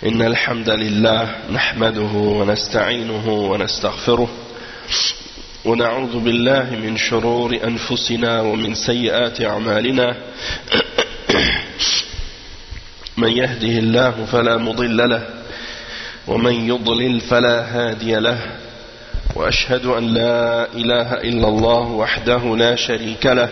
إن الحمد لله نحمده ونستعينه ونستغفره ونعوذ بالله من شرور أنفسنا ومن سيئات أعمالنا من يهده الله فلا مضل له ومن يضلل فلا هادي له وأشهد أن لا إله إلا الله وحده لا شريك له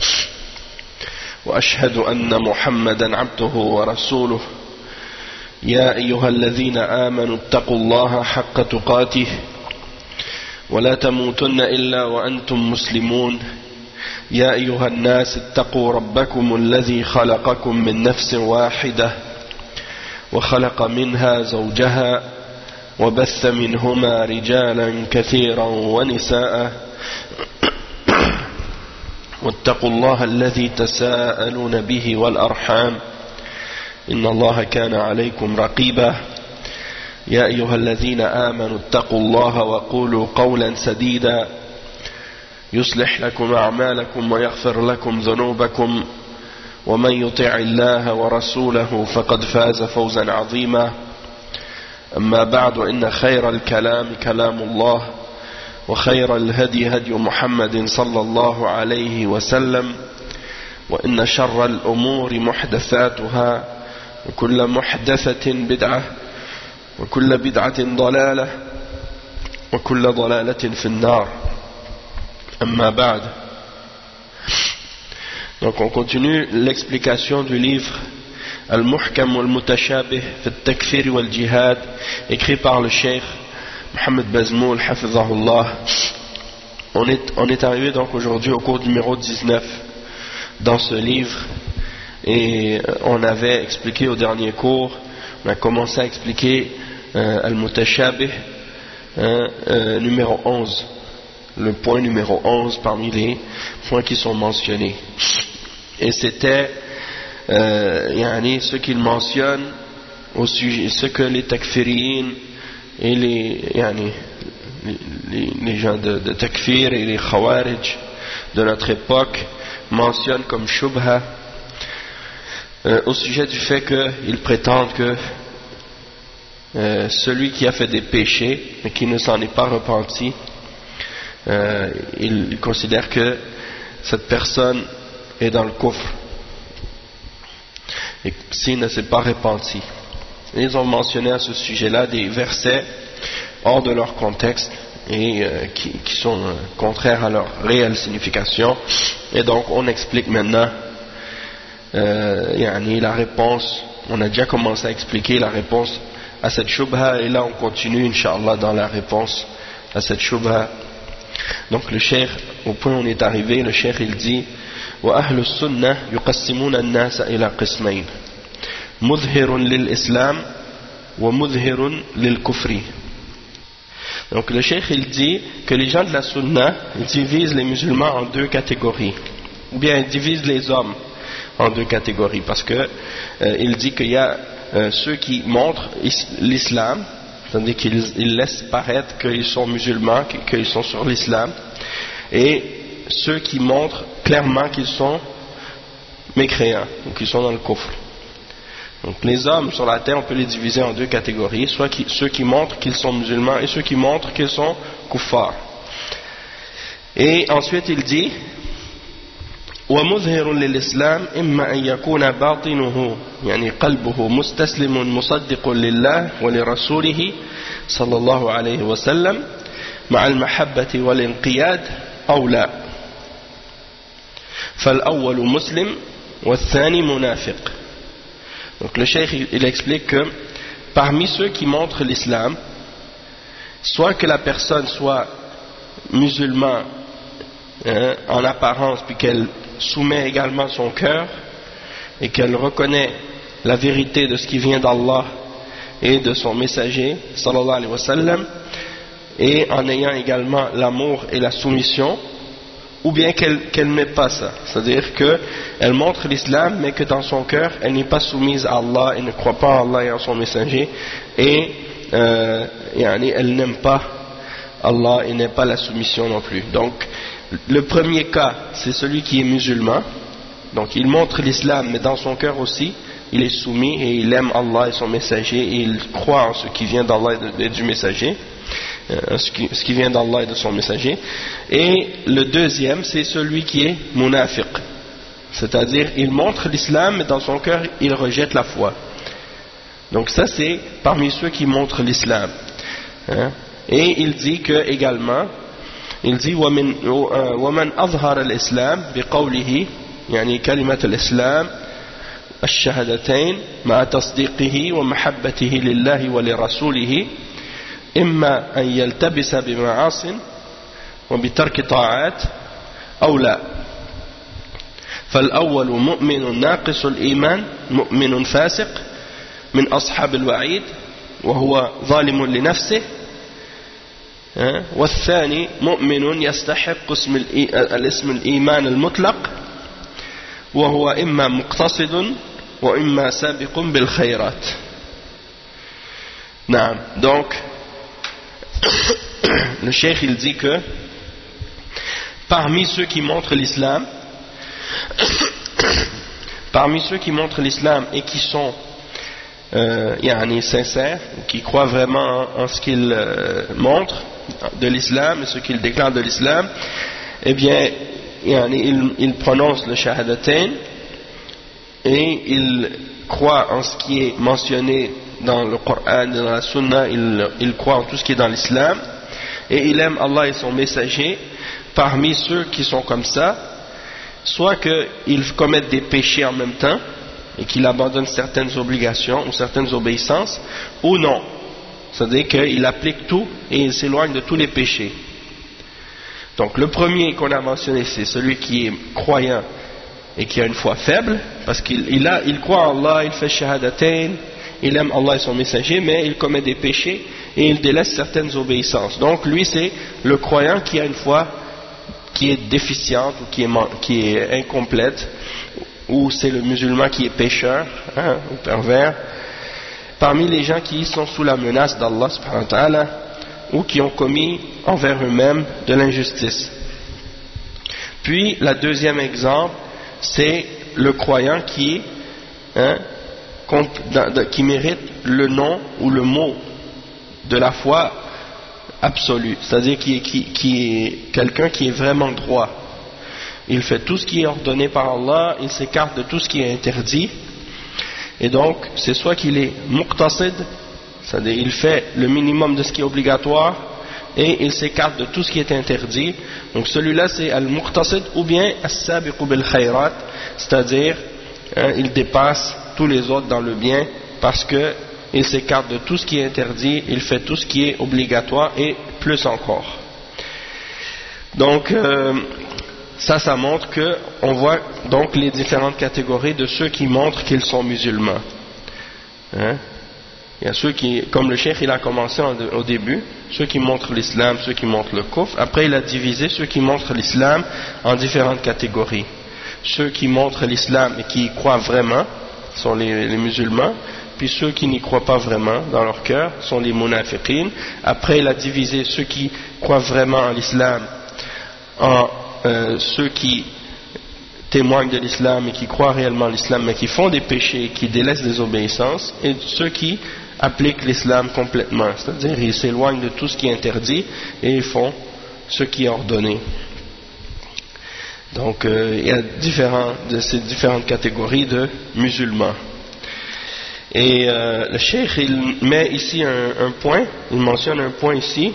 وأشهد أن محمدا عبده ورسوله يا أيها الذين آمنوا اتقوا الله حق تقاته ولا تموتن إلا وأنتم مسلمون يا أيها الناس اتقوا ربكم الذي خلقكم من نفس واحدة وخلق منها زوجها وبث منهما رجالا كثيرا ونساء واتقوا الله الذي تساءلون به والأرحام إن الله كان عليكم رقيبا يا أيها الذين آمنوا اتقوا الله وقولوا قولا سديدا يصلح لكم أعمالكم ويغفر لكم ذنوبكم ومن يطع الله ورسوله فقد فاز فوزا عظيما أما بعد إن خير الكلام كلام الله وخير الهدي هدي محمد صلى الله عليه وسلم وإن شر الأمور محدثاتها وكل محدثة بدعة وكل بدعة ضلالة وكل ضلالة في النار أما بعد. Donc on continue l'explication du livre Al-Muhkam wal-Mutashabih fi al-Takfir wal-Jihad, écrit par le Cheikh Mohamed Bazmoul Hafizahullah. On est arrivé donc aujourd'hui au cours numéro 19 dans ce livre, et on avait expliqué au dernier cours, on a commencé à expliquer Al-Mutashabih numéro 11, le point numéro 11 parmi les points qui sont mentionnés, et c'était ce qu'il mentionne au sujet, ce que les takfiriyin et les gens de takfir et les khawarij de notre époque mentionnent comme shubha au sujet du fait qu'ils prétendent que celui qui a fait des péchés et qui ne s'en est pas repenti, ils considèrent que cette personne est dans le kufr et s'il ne s'est pas repenti. Ils ont mentionné à ce sujet-là des versets hors de leur contexte et qui sont contraires à leur réelle signification, et donc on explique maintenant la réponse. On a déjà commencé à expliquer la réponse à cette shubha, et là on continue Inch'Allah dans la réponse à cette shubha. Donc le cheikh, au point où on est arrivé, le cheikh il dit wa ahlu sunnah yuqassimuna an-nasa ila qismayn mudhhirun lil islam wa mudhhirun lil kufri. Donc le cheikh il dit que les gens de la sunna divisent les musulmans en deux catégories, ou bien ils divisent les hommes en deux catégories, parce que il dit qu'il y a ceux qui montrent l'islam, c'est-à-dire qu'ils laissent paraître qu'ils sont musulmans, qu'ils sont sur l'islam, et ceux qui montrent clairement qu'ils sont mécréants, ou qu'ils sont dans le kufr. Donc les hommes sur la terre, on peut les diviser en deux catégories, soit ceux qui montrent qu'ils sont musulmans et ceux qui montrent qu'ils sont kuffars. Et ensuite il dit ومظهر للإسلام إما أن يكون باطنه يعني قلبه مستسلم مصدق لله ولرسوله صلى الله عليه وسلم مع المحبة والانقياد أو لا فالأول مسلم والثاني منافق. Donc le cheikh il explique que parmi ceux qui montrent l'islam, soit que la personne soit musulmane en apparence, puis qu'elle soumet également son cœur et qu'elle reconnaît la vérité de ce qui vient d'Allah et de son messager sallallahu alayhi wa sallam, et en ayant également l'amour et la soumission, ou bien qu'elle n'ait pas ça, c'est-à-dire qu'elle montre l'islam mais que dans son cœur elle n'est pas soumise à Allah, elle ne croit pas en Allah et en son messager, et elle n'aime pas Allah et n'aime pas la soumission non plus. Donc le premier cas, c'est celui qui est musulman, donc il montre l'islam mais dans son cœur aussi il est soumis et il aime Allah et son messager et il croit en ce qui vient d'Allah et du messager, ce qui vient d'Allah et de son messager. Et le deuxième, c'est celui qui est munafiq, c'est-à-dire il montre l'islam mais dans son cœur il rejette la foi. Donc ça c'est parmi ceux qui montrent l'islam, hein. Et il dit que également, il dit وَمَنْ أَظْهَرَ الْإِسْلَامِ بِقَوْلِهِ يعني كلمة الإسلام الشهادتين مع تصديقه ومحبته لله ولرسوله إما أن يلتبس بمعاصٍ وبترك طاعات أو لا فالأول مؤمن ناقص الإيمان مؤمن فاسق من أصحاب الوعيد وهو ظالم لنفسه والثاني مؤمن يستحق الاسم الإيمان المطلق وهو إما مقتصد وإما سابق بالخيرات. نعم. Donc le cheikh il dit que parmi ceux qui montrent l'islam et qui sont sincères, qui croient vraiment en ce qu'ils montrent de l'islam et ce qu'ils déclarent de l'islam, eh bien il prononce le shahadatain et il croit en ce qui est mentionné dans le Coran, dans la Sunna, il croit en tout ce qui est dans l'islam et il aime Allah et son messager. Parmi ceux qui sont comme ça, soit qu'ils commettent des péchés en même temps et qu'il abandonne certaines obligations ou certaines obéissances, ou non, c'est-à-dire qu'il applique tout et il s'éloigne de tous les péchés. Donc le premier qu'on a mentionné, c'est celui qui est croyant et qui a une foi faible, parce qu'il croit en Allah, il fait shahadatain, il aime Allah et son messager, mais il commet des péchés et il délaisse certaines obéissances. Donc lui c'est le croyant qui a une foi qui est déficiente ou qui est incomplète, ou c'est le musulman qui est pécheur, ou pervers, parmi les gens qui sont sous la menace d'Allah subhanahu wa ta'ala ou qui ont commis envers eux-mêmes de l'injustice. Puis le deuxième exemple, c'est le croyant qui mérite le nom ou le mot de la foi absolue, c'est-à-dire qui est quelqu'un qui est vraiment droit. Il fait tout ce qui est ordonné par Allah, il s'écarte de tout ce qui est interdit, et donc c'est soit qu'il est muqtasid, c'est-à-dire il fait le minimum de ce qui est obligatoire et il s'écarte de tout ce qui est interdit. Donc celui-là c'est al-muqtasid, ou bien as-sabiqu bil khayrat, c'est-à-dire il dépasse tous les autres dans le bien parce que il s'écarte de tout ce qui est interdit, il fait tout ce qui est obligatoire et plus encore. Donc ça montre que on voit donc les différentes catégories de ceux qui montrent qu'ils sont musulmans. Il y a ceux qui, comme le cheikh il a commencé au début, ceux qui montrent l'islam, ceux qui montrent le kufr. Après il a divisé ceux qui montrent l'islam en différentes catégories. Ceux qui montrent l'islam et qui y croient vraiment sont les musulmans, puis ceux qui n'y croient pas vraiment dans leur cœur sont les munafiqin. Après il a divisé ceux qui croient vraiment en l'islam en ceux qui témoignent de l'islam et qui croient réellement l'islam mais qui font des péchés, qui délaissent des obéissances, et ceux qui appliquent l'islam complètement, c'est-à-dire ils s'éloignent de tout ce qui est interdit et ils font ce qui est ordonné. Donc il y a ces différentes catégories de musulmans. Et le cheikh il met ici un point, il mentionne un point ici.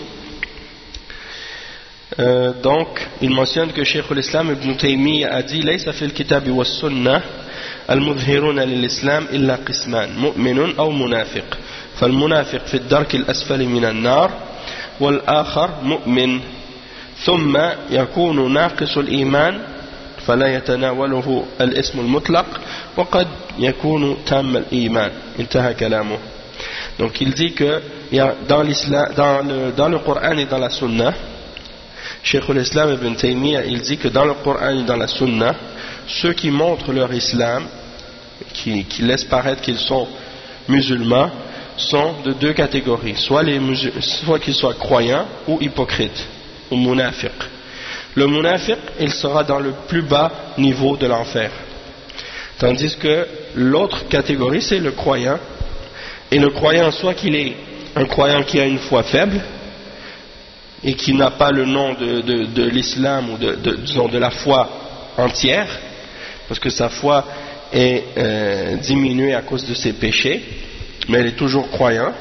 Donc il mentionne que Cheikh al-Islam Ibn Taymiyyah a dit ليس في الكتاب والسنة المظهرون للإسلام إلا قسمان مؤمن أو منافق فالمنافق في الدرك الأسفل من النار والآخر مؤمن ثم يكون ناقص الإيمان فلا يتناوله الاسم المطلق وقد يكون تام الإيمان. انتهى كلامه. Donc il dit que dans le Coran et dans la Sunna, Cheikh al-Islam Ibn Taymiyyah il dit que dans le Coran et dans la Sunna, ceux qui montrent leur islam, qui laissent paraître qu'ils sont musulmans, sont de deux catégories, soit qu'ils soient croyants ou hypocrites, ou munafiq. Le munafiq, il sera dans le plus bas niveau de l'enfer, Tandis que l'autre catégorie, c'est le croyant. Et le croyant, soit qu'il est un croyant qui a une foi faible et qui n'a pas le nom de l'islam ou disons de la foi entière, parce que sa foi est diminuée à cause de ses péchés, mais elle est toujours croyant,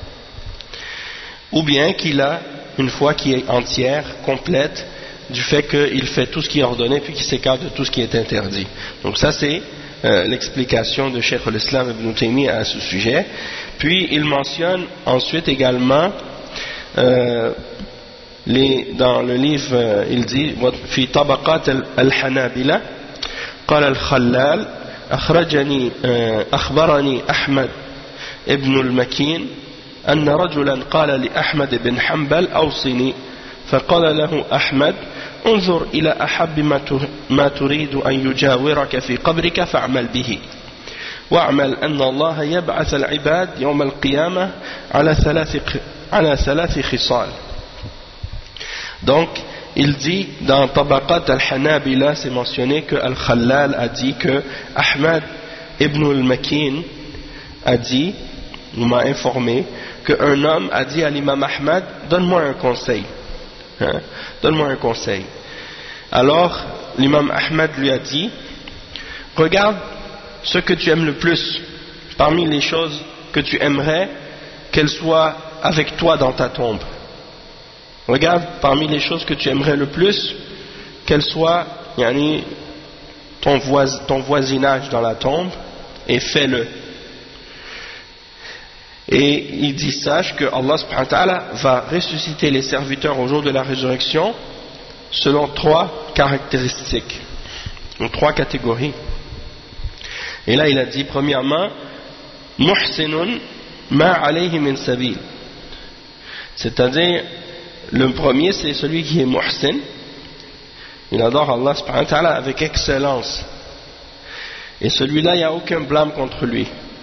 ou bien qu'il a une foi qui est entière, complète, du fait qu'il fait tout ce qui est ordonné puis qu'il s'écarte de tout ce qui est interdit. Donc ça c'est l'explication de Cheikh al-Islam ibn Taymiyyah à ce sujet. Puis il mentionne ensuite également dans le livre il dit في طبقات الحنابلة قال الخلال أخبرني أحمد ابن المكين أن رجلا قال لأحمد بن حنبل أوصني فقال له أحمد انظر إلى أحب ما تريد أن يجاورك في قبرك فاعمل به واعمل أن الله يبعث العباد يوم القيامة على ثلاث خصال. Donc il dit dans Tabaqat al-Hanabila, c'est mentionné que Al-Khallal a dit que Ahmad ibn al-Makin a dit, ou m'a informé, qu'un homme a dit à l'imam Ahmad, donne-moi un conseil. Donne-moi un conseil. Alors l'imam Ahmad lui a dit, regarde ce que tu aimes le plus parmi les choses que tu aimerais qu'elles soient avec toi dans ta tombe. Regarde parmi les choses que tu aimerais le plus qu'elles soient ton voisinage dans la tombe, et fais-le. Et il dit, sache que Allah subhanahu wa ta'ala va ressusciter les serviteurs au jour de la résurrection selon 3 caractéristiques, ou 3 catégories. Et là il a dit premièrement, muhsinun ma alayhi min sabil, c'est-à-dire le premier c'est celui qui est muhsin, il adore Allah subhanahu wa ta'ala avec excellence, et celui-là il n'y a aucun blâme contre lui,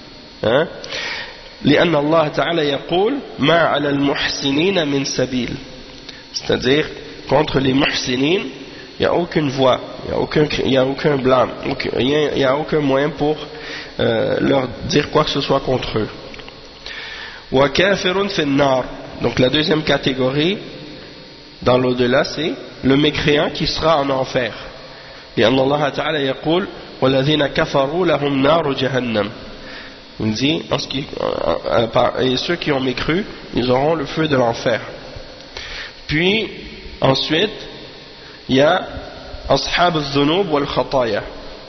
لأن الله تعالى يقول ما على المحسنين من سبيل, c'est-à-dire contre les muhsinin il n'y a aucune voie, il n'y a aucun blâme, il n'y a aucun moyen pour leur dire quoi que ce soit contre eux. Wa kafirun fi an-nar, donc la deuxième catégorie dans l'au-delà c'est le mécréant qui sera en enfer. لأن الله تعالى يقول والذين كفروا لهم نار جهنم, il dit et ceux qui ont mécru ils auront le feu de l'enfer. Puis ensuite il y a أصحاب الذنوب والخطايا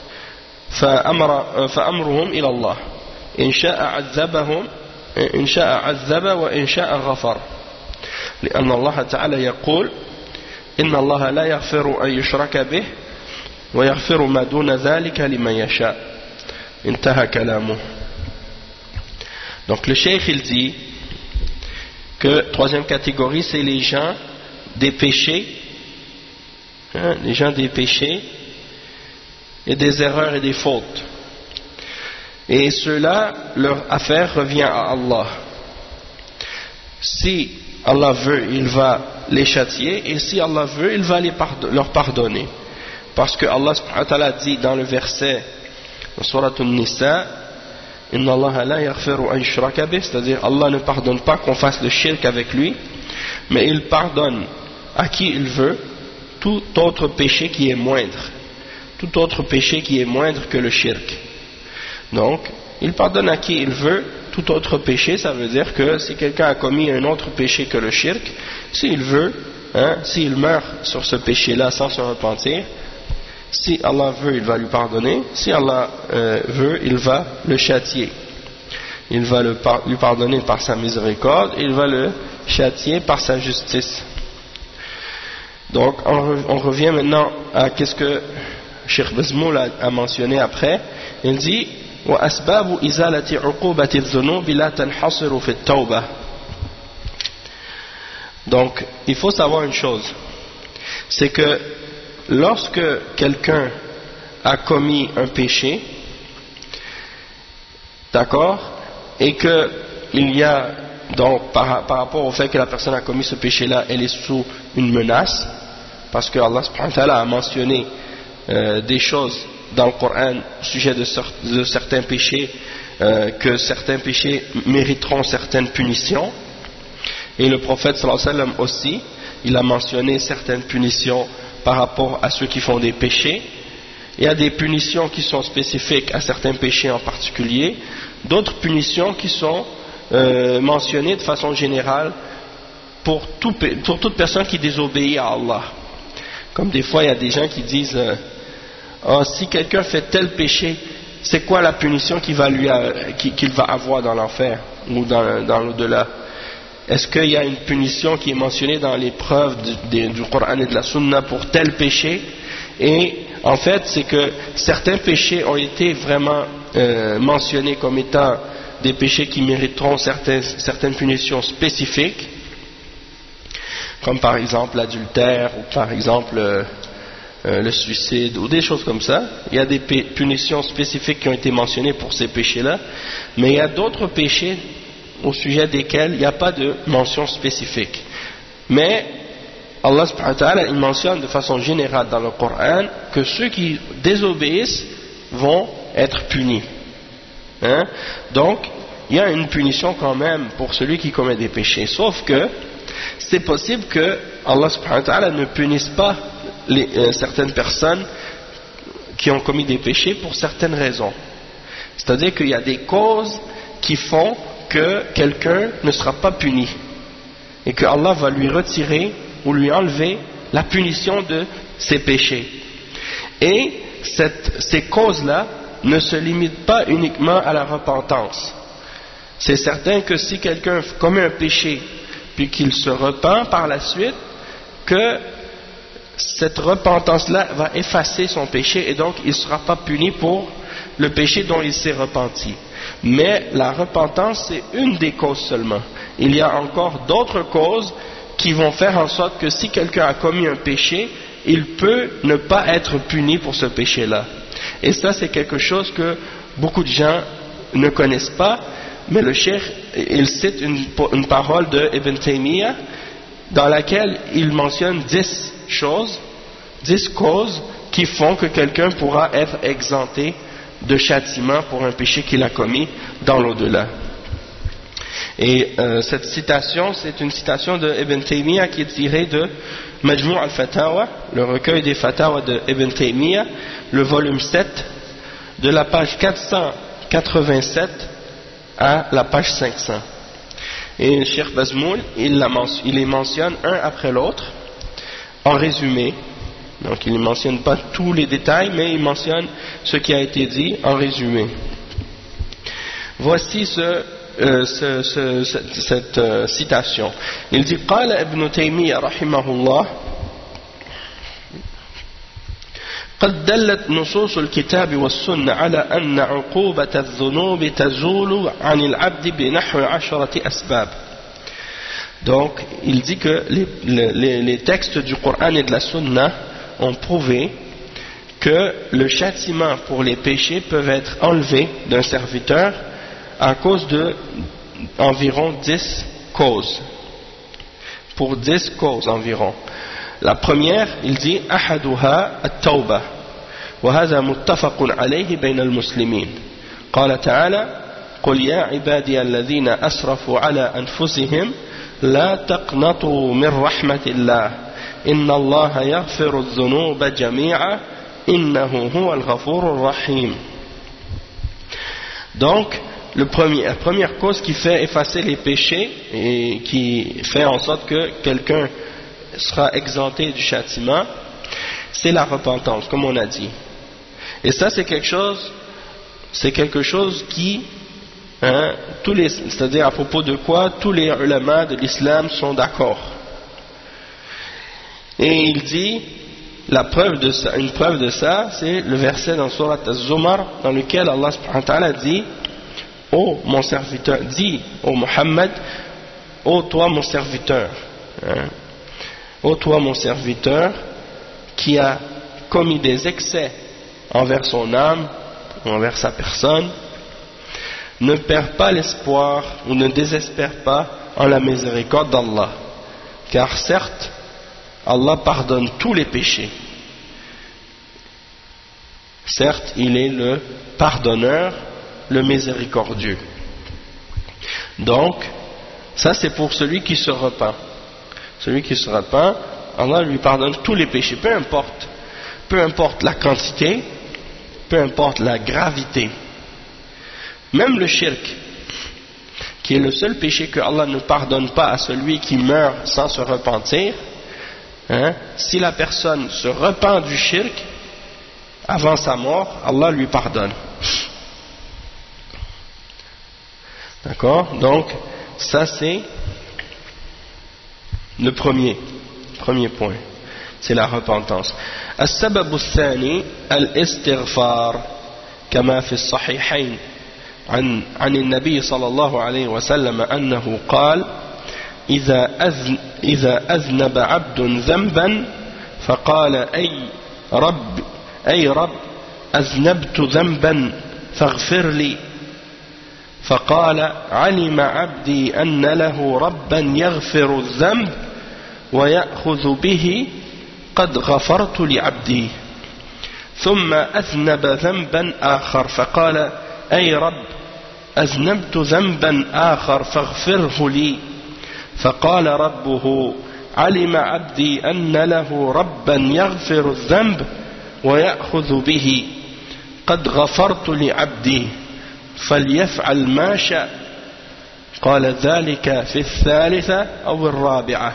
فأمرهم إلى الله إن شاء عذبهم إن شاء عذب وإن شاء غفر, لأن الله تعالى يقول إن الله لا يغفر أن يشرك به ويغفر ما دون ذلك لمن يشاء. انتهى كلامه. Donc le cheikh il dit que troisième catégorie c'est les gens des péchés, les gens des péchés et des erreurs et des fautes, et ceux-là leur affaire revient à Allah. Si Allah veut il va les châtier, et si Allah veut il va leur pardonner, parce que Allah subhanahu wa ta'ala dit dans le verset de Surat An-Nisa, Inna Allah la yaghfiru an yushraka bih, c'est-à-dire Allah ne pardonne pas qu'on fasse le shirk avec lui, mais il pardonne à qui il veut tout autre péché qui est moindre, tout autre péché qui est moindre que le shirk. Donc il pardonne à qui il veut tout autre péché, ça veut dire que si quelqu'un a commis un autre péché que le shirk, s'il veut, s'il meurt sur ce péché-là sans se repentir, si Allah veut il va lui pardonner, si Allah veut il va le châtier, il va lui pardonner par sa miséricorde, il va le châtier par sa justice. Donc on revient maintenant à qu'est-ce que Cheikh Bazmoul a mentionné après. Il dit وأسباب إزالة عقوبة الذنوب لا تنحصر في التوبة. Donc il faut savoir une chose, c'est que lorsque quelqu'un a commis un péché, d'accord, et que il y a donc par rapport au fait que la personne a commis ce péché-là, elle est sous une menace, parce que Allah subhanahu wa ta'ala a mentionné des choses dans le Coran au sujet de certains péchés, que certains péchés mériteront certaines punitions. Et le prophète sallallahu alayhi wa sallam aussi, il a mentionné certaines punitions par rapport à ceux qui font des péchés. Il y a des punitions qui sont spécifiques à certains péchés en particulier, d'autres punitions qui sont mentionnées de façon générale pour toute personne qui désobéit à Allah. Comme des fois il y a des gens qui disent si quelqu'un fait tel péché, c'est quoi la punition qu'il va avoir dans l'enfer ou dans l'au-delà? Est-ce qu'il y a une punition qui est mentionnée dans les preuves du Coran et de la Sunna pour tel péché? Et en fait, c'est que certains péchés ont été vraiment mentionnés comme étant des péchés qui mériteront certaines punitions spécifiques, comme par exemple l'adultère, ou par exemple le suicide, ou des choses comme ça. Il y a des punitions spécifiques qui ont été mentionnées pour ces péchés-là, mais il y a d'autres péchés au sujet desquels il n'y a pas de mention spécifique. Mais Allah subhanahu wa ta'ala, il mentionne de façon générale dans le Coran que ceux qui désobéissent vont être punis. Donc, il y a une punition quand même pour celui qui commet des péchés. Sauf que c'est possible que Allah subhanahu wa ta'ala ne punisse pas certaines personnes qui ont commis des péchés pour certaines raisons. C'est-à-dire qu'il y a des causes qui font que quelqu'un ne sera pas puni et que Allah va lui retirer ou lui enlever la punition de ses péchés. Et ces causes-là ne se limitent pas uniquement à la repentance. C'est certain que si quelqu'un commet un péché puis qu'il se repent par la suite, que cette repentance-là va effacer son péché et donc il ne sera pas puni pour le péché dont il s'est repenti. Mais la repentance, c'est une des causes seulement. Il y a encore d'autres causes qui vont faire en sorte que si quelqu'un a commis un péché, il peut ne pas être puni pour ce péché-là. Et ça, c'est quelque chose que beaucoup de gens ne connaissent pas, mais le cheikh, il cite une parole de Ibn Taymiyyah dans laquelle il mentionne 10 choses, 10 causes qui font que quelqu'un pourra être exempté de châtiment pour un péché qu'il a commis dans l'au-delà. Et cette citation, c'est une citation de Ibn Taymiyyah qui est tirée de Majmu' al-Fatawa, le recueil des Fatawa de Ibn Taymiyyah, le volume 7, de la page 487 à la page 500. Et Cheikh Bazmoul, il les mentionne un après l'autre, en résumé. Donc il ne mentionne pas tous les détails, mais il mentionne ce qui a été dit en résumé. Voici cette citation. Il dit: قال ابن تيمية رحمه الله: قد دلت نصوص الكتاب والسنة على أن عقوبة الذنوب تزول عن العبد بنحو 10 أسباب. Donc, il dit que les textes du Coran et de la Sunna ont prouvé que le châtiment pour les péchés peuvent être enlevés d'un serviteur à cause de environ 10 causes. Pour 10 causes environ. La première, il dit أحدها التوبة وهذا متفق عليه بين المسلمين. قال تعالى: قل يا عبادي الذين أسرفوا على أنفسهم لا تقنطوا من رحمة الله إن الله يغفر الذنوب جميعا إنه هو الغفور الرحيم. Donc, la première cause qui fait effacer les péchés et qui fait en sorte que quelqu'un sera exempté du châtiment, c'est la repentance, comme on a dit. Et ça, c'est quelque chose qui, c'est-à-dire à propos de quoi tous les ulama de l'islam sont d'accord. Et il dit, une preuve de ça, c'est le verset dans Surat Az-Zumar, dans lequel Allah subhanahu wa ta'ala dit: ô mon serviteur, dis ô Muhammad, ô toi mon serviteur, ô toi mon serviteur qui a commis des excès envers son âme, envers sa personne, ne perds pas l'espoir ou ne désespère pas en la miséricorde d'Allah, car certes Allah pardonne tous les péchés. certes il est le pardonneur, le miséricordieux. Donc ça c'est pour celui qui se repent. Celui qui se repent, Allah lui pardonne tous les péchés, peu importe la quantité, peu importe la gravité. Même le shirk, qui est le seul péché que Allah ne pardonne pas à celui qui meurt sans se repentir, si la personne se repent du shirk avant sa mort, Allah lui pardonne. D'accord? Donc ça c'est le premier point, c'est la repentance. السبب الثاني الاستغفار كما في الصحيحين عن النبي صلى الله عليه وسلم أنه قال إذا أذنب عبد ذنبا فقال أي رب أذنبت ذنبا فاغفر لي فقال علم عبدي أن له ربا يغفر الذنب ويأخذ به قد غفرت لعبدي ثم أذنب ذنبا آخر فقال أي رب أذنبت ذنبا آخر فاغفره لي فقال ربه علم عبدي أن له ربا يغفر الذنب ويأخذ به قد غفرت لعبدي فليفعل ما شاء قال ذلك في الثالثة أو الرابعة.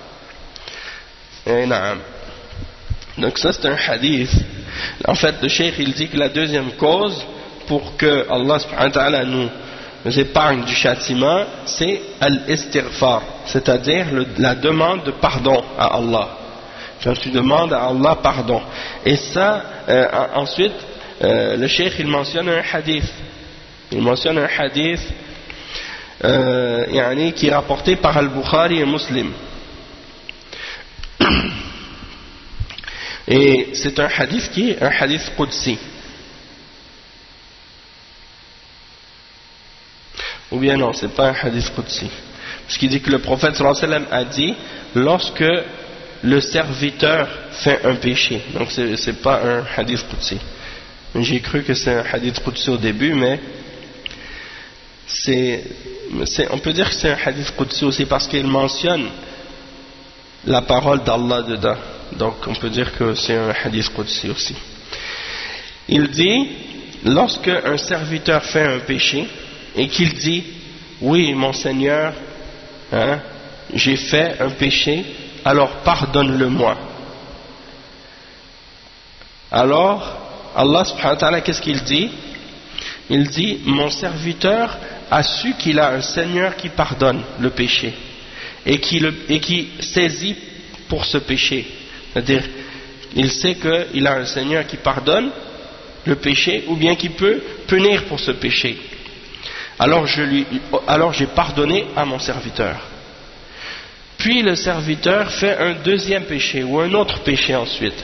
نعم. Donc ça c'est un hadith. En fait le cheikh il dit que la deuxième cause pour que Allah subhanahu wa ta'ala nous épargne du châtiment, c'est al-istighfar, c'est-à-dire la demande de pardon à Allah. Quand tu demandes à Allah pardon. Et ça, ensuite, le cheikh il mentionne un hadith. Il mentionne un hadith qui est rapporté par Al-Bukhari et Muslim. Et c'est un hadith qui est un hadith qudsi. Ou bien non, c'est pas un hadith qudsi. Parce qu'il dit que le prophète sallallahu alayhi wa sallam a dit lorsque le serviteur fait un péché. Donc c'est pas un hadith qudsi. J'ai cru que c'est un hadith qudsi au début, mais on peut dire que c'est un hadith qudsi aussi parce qu'il mentionne la parole d'Allah dedans. Donc on peut dire que c'est un hadith qudsi aussi. Il dit, lorsque un serviteur fait un péché et qu'il dit, oui mon Seigneur, j'ai fait un péché, alors pardonne-le-moi. Alors Allah subhanahu wa ta'ala, qu'est-ce qu'il dit? Il dit, mon serviteur a su qu'il a un Seigneur qui pardonne le péché et qui saisit pour ce péché. C'est-à-dire, il sait qu'il a un Seigneur qui pardonne le péché ou bien qui peut punir pour ce péché. Alors j'ai pardonné à mon serviteur. Puis le serviteur fait un deuxième péché ou un autre péché ensuite.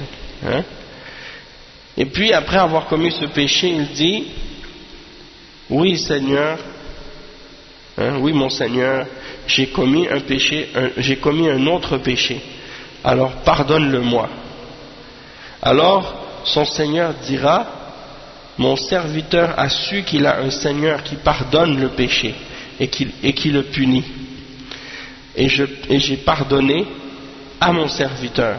Et puis après avoir commis ce péché, il dit, oui Seigneur, oui mon Seigneur, j'ai commis un péché, j'ai commis un autre péché. Alors pardonne-le-moi. Alors son Seigneur dira, mon serviteur a su qu'il a un Seigneur qui pardonne le péché et qui le punit. Et j'ai pardonné à mon serviteur.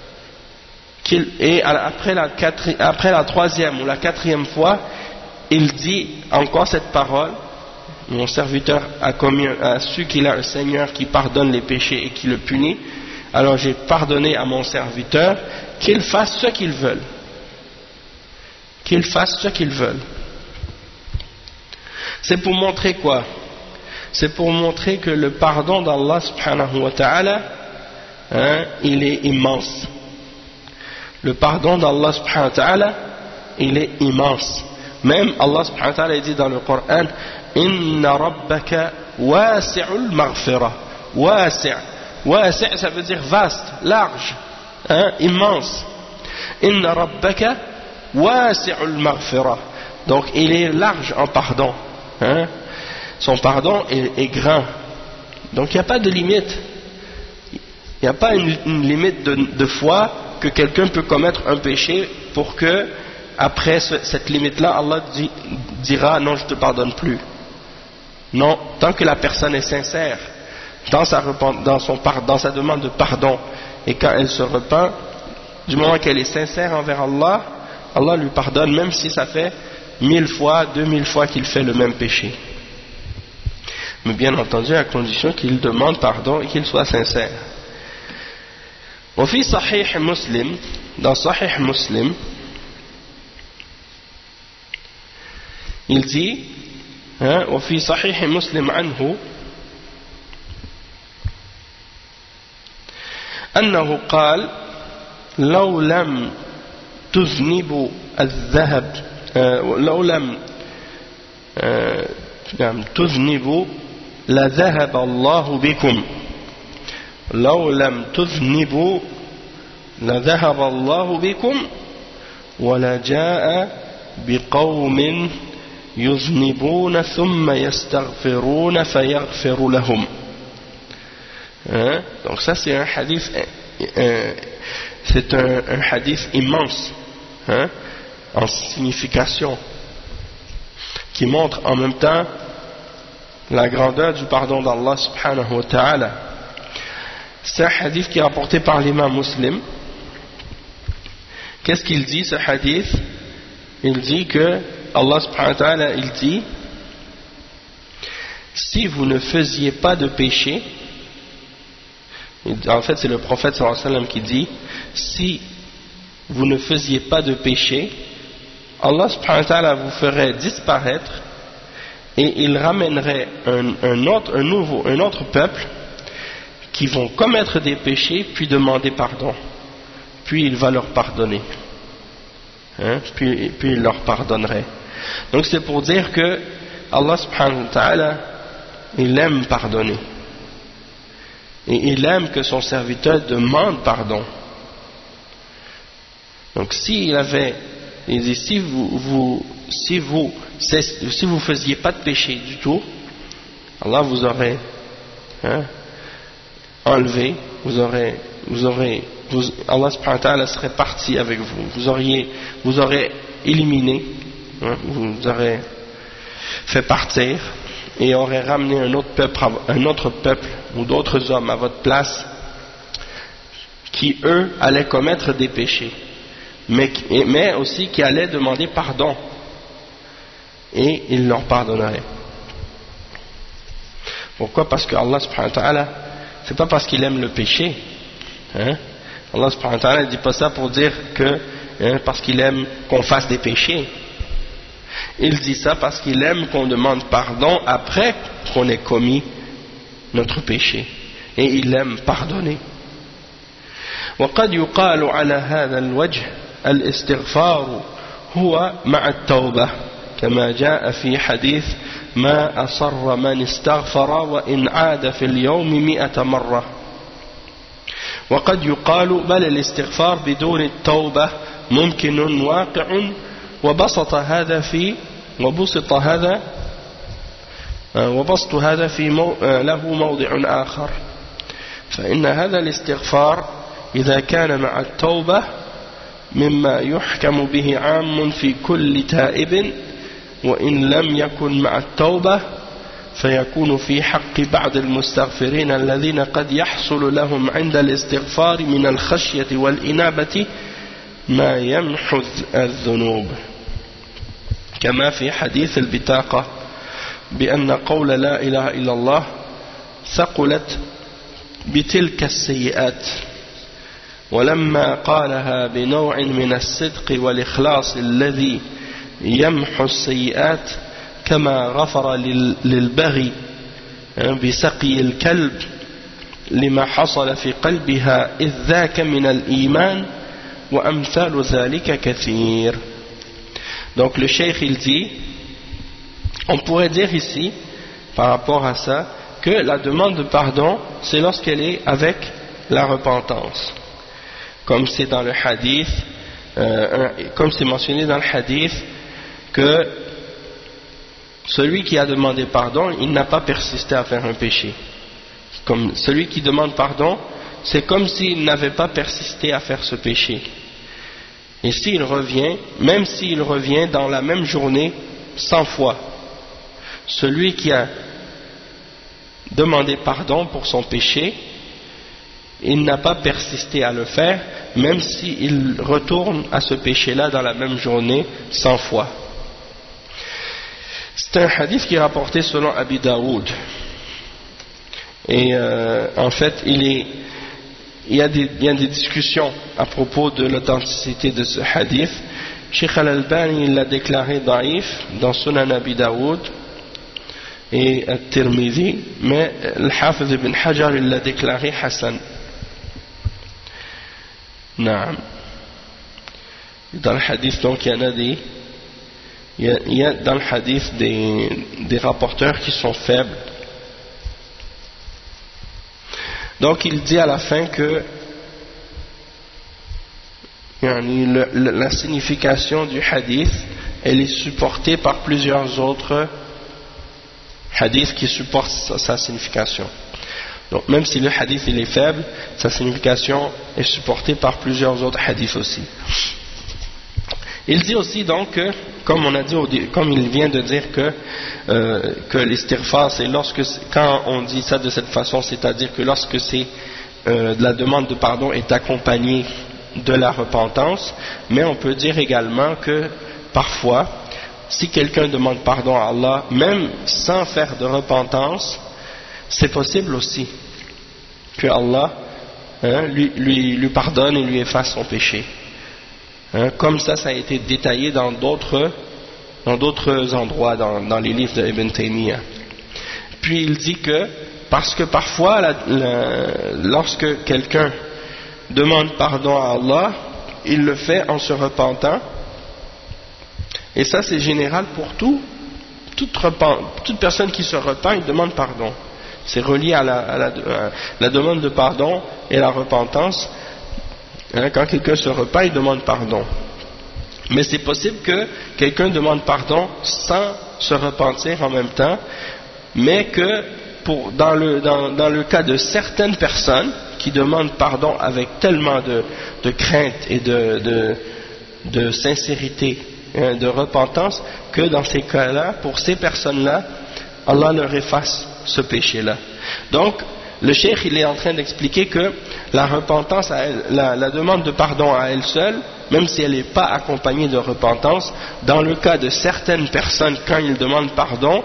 Et après la troisième ou la quatrième fois, il dit encore cette parole, mon serviteur a su qu'il a un Seigneur qui pardonne les péchés et qui le punit. Alors j'ai pardonné à mon serviteur qu'il fasse ce qu'il veut. Qu'il fasse ce qu'il veut. C'est pour montrer quoi? C'est pour montrer que le pardon d'Allah subhanahu wa ta'ala, il est immense. Le pardon d'Allah subhanahu wa ta'ala, il est immense. Même Allah subhanahu wa ta'ala dit dans le Coran, Inna rabbaka wasi'ul maghfira. Wasi'. Wasi' ça veut dire vaste, large, immense. Inna rabbaka wasi'ul maghfira. Donc il est large en pardon. Son pardon est grand. Donc il n'y a pas de limite. Il n'y a pas une limite de fois que quelqu'un peut commettre un péché pour que après cette limite-là, Allah dira non, je ne te pardonne plus. Non, tant que la personne est sincère dans sa demande de pardon, et quand elle se repent, du moment qu'elle est sincère envers Allah, Allah lui pardonne, même si ça fait 1000 fois, 2000 fois qu'il fait le même péché. Mais bien entendu, à condition qu'il demande pardon et qu'il soit sincère. وفي صحيح مسلم, dans Sahih Muslim, il dit, وفي صحيح مسلم عنه أنه قال لو لم تذنبوا الذهب لو لم تذنبوا لذهب الله بكم لو لم تذنبوا لذهب الله بكم ولجاء بقوم يذنبون ثم يستغفرون فيغفر لهم. Donc ça c'est un hadith un hadith immense, en signification, qui montre en même temps la grandeur du pardon d'Allah subhanahu wa ta'ala. C'est un hadith qui est rapporté par l'imam Muslim. Qu'est-ce qu'il dit ce hadith? Il dit que Allah subhanahu wa ta'ala, il dit, si vous ne faisiez pas de péché, en fait c'est le prophète sallallahu alayhi wa sallam qui dit, si vous ne faisiez pas de péché, Allah subhanahu wa ta'ala vous ferait disparaître et il ramènerait un autre peuple qui vont commettre des péchés puis demander pardon, puis il va leur pardonner, puis il leur pardonnerait. Donc c'est pour dire que Allah subhanahu wa ta'ala, il aime pardonner et il aime que son serviteur demande pardon. Donc il dit, si vous faisiez pas de péché du tout, Allah vous aurait enlevé, Allah subhanahu wa ta'ala serait parti avec vous, vous aurez éliminé, vous aurez fait partir et aurait ramené un autre peuple ou d'autres hommes à votre place qui eux allaient commettre des péchés, mais aussi qui allaient demander pardon et il leur pardonnerait. Pourquoi? Parce que Allah subhanahu wa ta'ala, c'est pas parce qu'il aime le péché, Allah subhanahu wa ta'ala ne dit pas ça pour dire que parce qu'il aime qu'on fasse des péchés. Il dit ça parce qu'il aime qu'on demande pardon après qu'on ait commis notre péché, et il aime pardonner. وقد يقال على هذا الوجه الاستغفار هو مع التوبة كما جاء في حديث ما أصر من استغفر وإن عاد في اليوم 100 مرة. وقد يقال بل الاستغفار بدون التوبة ممكن واقع وبسط هذا له موضع آخر، فإن هذا الاستغفار إذا كان مع التوبة مما يحكم به عام في كل تائب، وإن لم يكن مع التوبة فيكون في حق بعض المستغفرين الذين قد يحصل لهم عند الاستغفار من الخشية والإنابة ما يمحو الذنوب، كما في حديث البطاقة بأن قول لا إله إلا الله ثقلت بتلك السيئات، ولما قالها بنوع من الصدق والإخلاص الذي يمحو السيئات كما غفر للبغي بسقي الكلب لما حصل في قلبها إذ ذاك من الإيمان وأمثال ذلك كثير. Donc le cheikh il dit, on pourrait dire ici par rapport à ça que la demande de pardon c'est lorsqu'elle est avec la repentance, comme c'est dans le hadith, comme c'est mentionné dans le hadith que celui qui a demandé pardon, il n'a pas persisté à faire un péché. Comme celui qui demande pardon, c'est comme s'il n'avait pas persisté à faire ce péché. Et s'il revient, même s'il revient dans la même journée 100 fois, celui qui a demandé pardon pour son péché, il n'a pas persisté à le faire, même s'il retourne à ce péché-là dans la même journée 100 fois. C'est un hadith qui est rapporté selon Abi Daoud. Et en fait, il y a des discussions à propos de l'authenticité de ce hadith. Cheikh Al-Albani l'a déclaré daïf dans Sunan Abi Daoud et At-Tirmidhi, mais Al-Hafiz ibn Hajar il l'a déclaré Hassan. Naam. Dans le hadith, donc, il y a dans le hadith des rapporteurs qui sont faibles. Donc il dit à la fin que la signification du hadith, elle est supportée par plusieurs autres hadiths qui supportent sa signification. Donc même si le hadith il est faible, sa signification est supportée par plusieurs autres hadiths aussi. Il dit aussi donc que, comme on a dit, comme il vient de dire que l'istighfar, c'est quand on dit ça de cette façon, c'est-à-dire que lorsque c'est la demande de pardon est accompagnée de la repentance, mais on peut dire également que parfois, si quelqu'un demande pardon à Allah, même sans faire de repentance, c'est possible aussi que Allah lui pardonne et lui efface son péché. Comme ça a été détaillé dans d'autres endroits dans les livres d'Ibn Taymiyyah. Puis il dit que parce que parfois lorsque quelqu'un demande pardon à Allah, il le fait en se repentant, et ça c'est général pour toute personne qui se repent, il demande pardon. C'est relié à la demande de pardon et la repentance. Quand quelqu'un se repent, il demande pardon. Mais c'est possible que quelqu'un demande pardon sans se repentir en même temps, mais que dans le cas de certaines personnes qui demandent pardon avec tellement de crainte et de sincérité, de repentance, que dans ces cas-là, pour ces personnes-là, Allah leur efface ce péché-là. Donc, le cheikh il est en train d'expliquer que la repentance, la demande de pardon à elle seule, même si elle n'est pas accompagnée de repentance, dans le cas de certaines personnes, quand ils demandent pardon,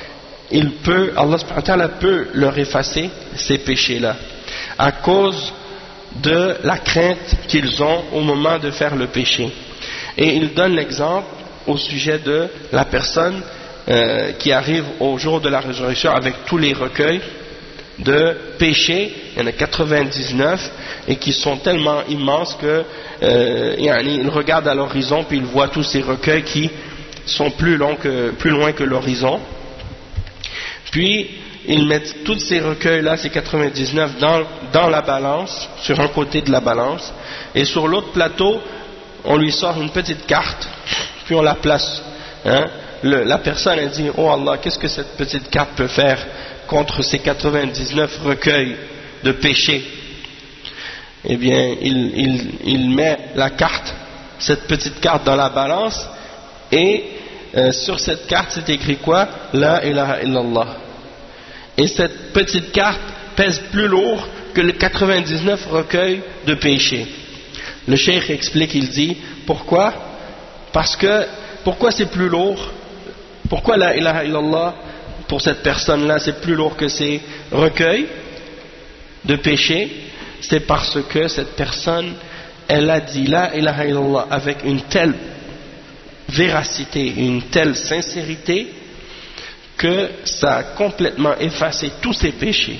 Allah subhanahu wa ta'ala peut leur effacer ces péchés-là, à cause de la crainte qu'ils ont au moment de faire le péché. Et il donne l'exemple au sujet de la personne qui arrive au jour de la résurrection avec tous les recueils de péchés, il y en a 99 et qui sont tellement immenses que il regarde à l'horizon puis il voit tous ces recueils qui sont plus loin que l'horizon, puis ils mettent tous ces recueils là, ces 99 dans la balance, sur un côté de la balance, et sur l'autre plateau on lui sort une petite carte puis on la place, la personne elle dit oh Allah, qu'est-ce que cette petite carte peut faire contre ces 99 recueils de péchés? Eh bien, il met cette petite carte dans la balance, et sur cette carte c'est écrit quoi? La ilaha illallah. Et cette petite carte pèse plus lourd que les 99 recueils de péchés. Le cheikh explique, il dit, pourquoi? Pourquoi c'est plus lourd? Pourquoi la ilaha illallah pour cette personne-là c'est plus lourd que ces recueils de péché? C'est parce que cette personne, elle a dit la ilaha illallah avec une telle véracité, une telle sincérité, que ça a complètement effacé tous ses péchés.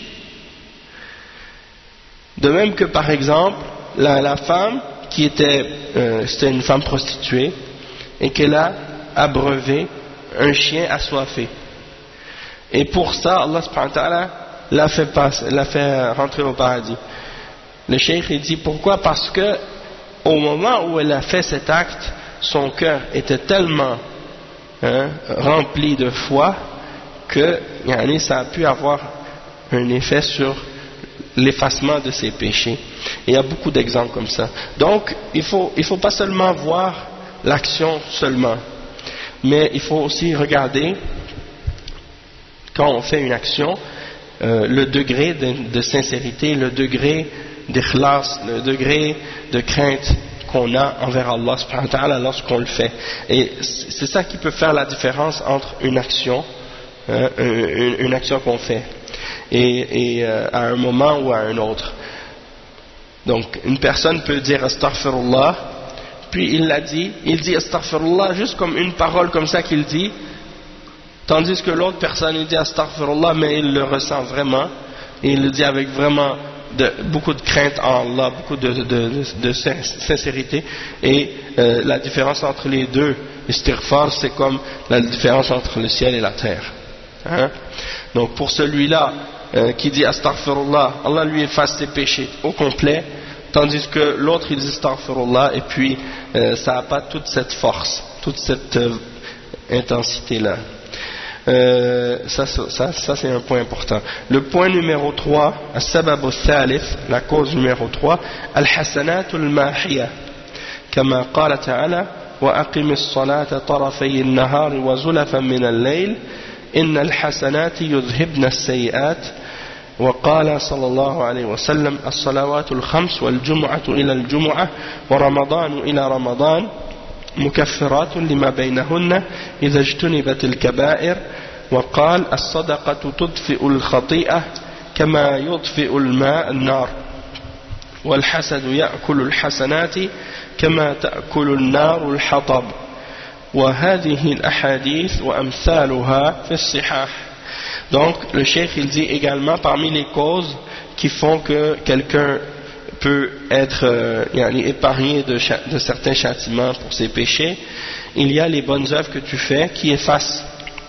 De même que par exemple la femme qui c'était une femme prostituée et qu'elle a abreuvé un chien assoiffé, et pour ça Allah subhanahu wa ta'ala l'a fait rentrer au paradis. Le cheikh il dit pourquoi? Parce que au moment où elle a fait cet acte, son cœur était tellement rempli de foi que ça a pu avoir un effet sur l'effacement de ses péchés. Et il y a beaucoup d'exemples comme ça. Donc, il faut pas seulement voir l'action seulement, mais il faut aussi regarder, quand on fait une action, le degré de sincérité, le degré d'ikhlas, le degré de crainte qu'on a envers Allah subhanahu wa ta'ala lorsqu'on le fait. Et c'est ça qui peut faire la différence entre une action qu'on fait et à un moment ou à un autre. Donc une personne peut dire astaghfirullah, puis il dit astaghfirullah juste comme une parole comme ça qu'il dit, tandis que l'autre personne il dit astaghfirullah mais il le ressent vraiment et il le dit avec vraiment beaucoup de crainte en Allah, beaucoup de sincérité. Et la différence entre les deux istighfar, c'est comme la différence entre le ciel et la terre, hein? Donc pour celui-là qui dit astaghfirullah, Allah lui efface ses péchés au complet, tandis que l'autre il dit astaghfirullah et puis ça n'a pas toute cette force, toute cette intensité là. Ça c'est un point important. Le point numéro 3, السبب الثالث, la cause numéro 3, الحسنات الماحية كما قال تعالى وأقم الصلاة طرفي النهار وزلفا من الليل إن الحسنات يذهبن السيئات وقال صلى الله عليه وسلم الصلوات الخمس والجمعة إلى الجمعة ورمضان إلى رمضان مكفرات لما بينهن إذا اجتنبت الكبائر وقال الصدقة تطفئ الخطيئة كما يطفئ الماء النار والحسد يأكل الحسنات كما تأكل النار الحطب وهذه الأحاديث وأمثالها في الصحاح. Donc le cheikh il dit également parmi les causes qui font que quelqu'un peut être épargné de certains châtiments pour ses péchés, il y a les bonnes œuvres que tu fais qui effacent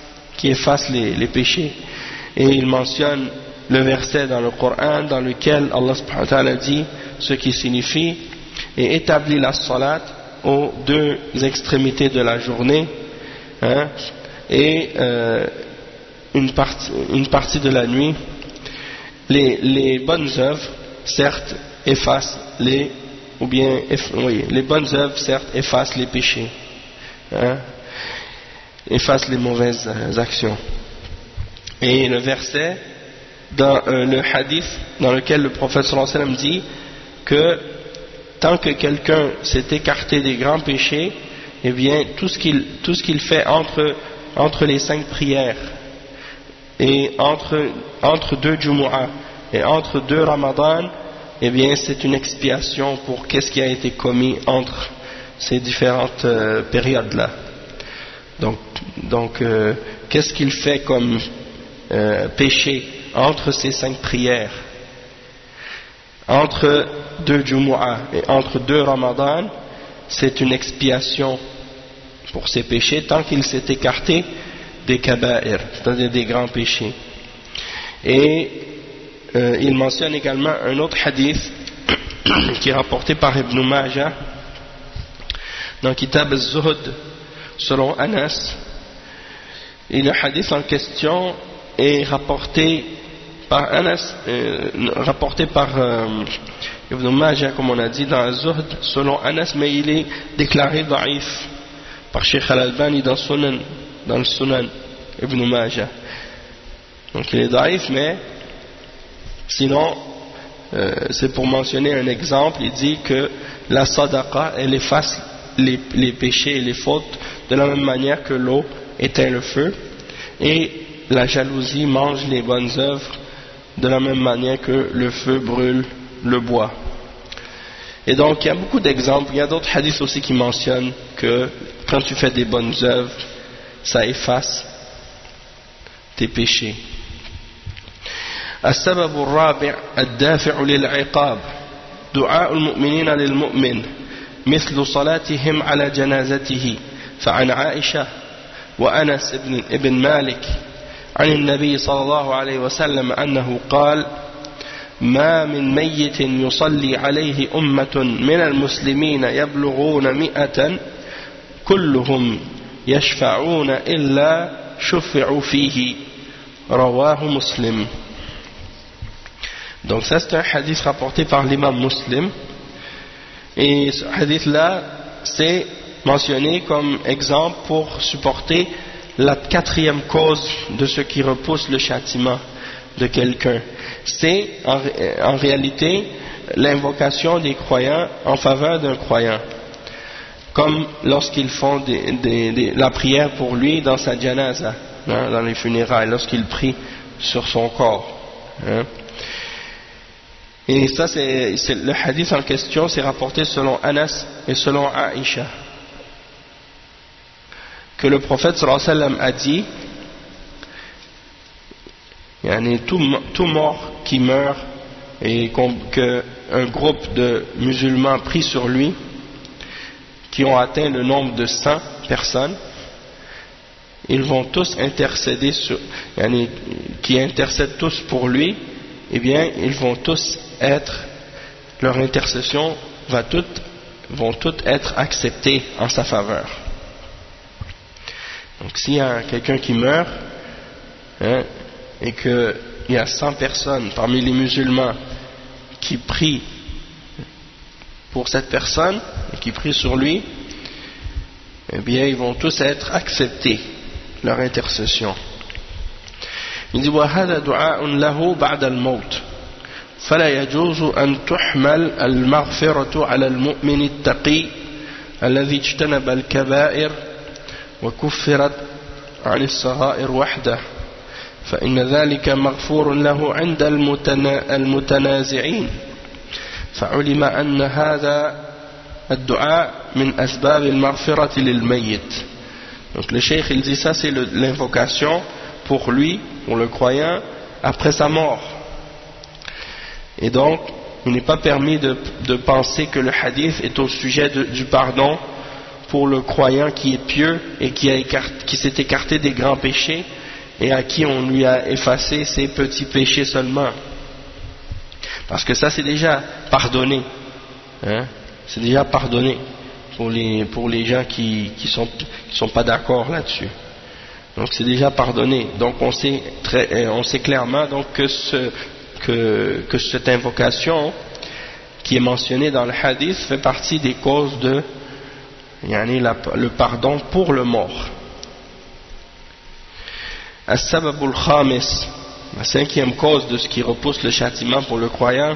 les péchés. Et il mentionne le verset dans le Coran dans lequel Allah subhanahu wa ta'ala dit ce qui signifie et établit la salat aux deux extrémités de la journée, hein, et une partie de la nuit. Les bonnes œuvres certes effacent les bonnes œuvres certes effacent les péchés, hein, effacent les mauvaises actions. Et le verset dans le hadith dans lequel le prophète sallallahu alayhi wa sallam dit que tant que quelqu'un s'est écarté des grands péchés, eh bien tout ce qu'il fait entre les 5 prières et entre 2 Jumu'ah et entre 2 Ramadan, eh bien c'est une expiation pour qu'est-ce qui a été commis entre ces différentes périodes-là. Donc qu'est-ce qu'il fait comme péché entre ces 5 prières, entre 2 Jumu'ah et entre 2 Ramadan, c'est une expiation pour ses péchés tant qu'il s'est écarté des kaba'ir, c'est-à-dire des grands péchés. Et il mentionne également un autre hadith qui est rapporté par Ibn Majah dans Kitab al-Zuhd selon Anas. Et le hadith en question est rapporté par Anas, rapporté par Ibn Majah, comme on a dit dans al-Zuhd selon Anas, mais il est déclaré da'if par Sheikh al-Albani dans le Sunan Ibn Majah. Donc il est da'if, mais sinon c'est pour mentionner un exemple. Il dit que la sadaqa elle efface les péchés et les fautes de la même manière que l'eau éteint le feu, et la jalousie mange les bonnes œuvres de la même manière que le feu brûle le bois. Et donc il y a beaucoup d'exemples. Il y a d'autres hadiths aussi qui mentionnent que quand tu fais des bonnes œuvres, ça efface tes péchés. السبب الرابع الدافع للعقاب دعاء المؤمنين للمؤمن مثل صلاتهم على جنازته فعن عائشة وأنس ابن مالك عن النبي صلى الله عليه وسلم أنه قال ما من ميت يصلي عليه أمة من المسلمين يبلغون 100 كلهم يشفعون إلا شفعوا فيه رواه مسلم. Donc ça c'est un hadith rapporté par l'imam Muslim, et ce hadith là c'est mentionné comme exemple pour supporter la quatrième cause de ce qui repousse le châtiment de quelqu'un. C'est en réalité l'invocation des croyants en faveur d'un croyant, comme lorsqu'ils font la prière pour lui dans sa janaza, hein, dans les funérailles, lorsqu'ils prient sur son corps, hein. Et ça c'est le hadith en question, c'est rapporté selon Anas et selon Aïcha, que le prophète sallallahu alayhi wa sallam a dit, tout mort qui meurt et qu'un groupe de musulmans prie sur lui, qui ont atteint le nombre de 100 personnes, ils vont tous intercéder qui intercèdent tous pour lui, eh bien ils vont tous leur intercession vont toutes être acceptées en sa faveur. Donc s'il y a quelqu'un qui meurt, hein, et qu'il y a 100 personnes parmi les musulmans qui prient pour cette personne, et qui prient sur lui, eh bien ils vont tous être acceptés, leur intercession. Il dit وَهَذَا دُعَاءٌ لَهُ بَعْدَ الْمَوْتِ فلا يجوز أن تحمل المغفرة على المؤمن التقي الذي اجتنب الكبائر وكفرت عن الصغائر وحده، فإن ذلك مغفور له عند المتنازعين، فعلم أن هذا الدعاء من أسباب المغفرة للميت. Donc le cheikh il dit ça c'est l'invocation pour lui, pour le croyant après sa mort. Et donc, il n'est pas permis de penser que le hadith est au sujet du pardon pour le croyant qui est pieux et qui s'est écarté des grands péchés et à qui on lui a effacé ses petits péchés seulement. Parce que ça c'est déjà pardonné, hein? C'est déjà pardonné pour les gens qui sont pas d'accord là-dessus. Donc c'est déjà pardonné. Donc on sait clairement donc que cette invocation qui est mentionnée dans le hadith fait partie des causes de le pardon pour le mort. As-sababul khamis, la cinquième cause de ce qui repousse le châtiment pour le croyant,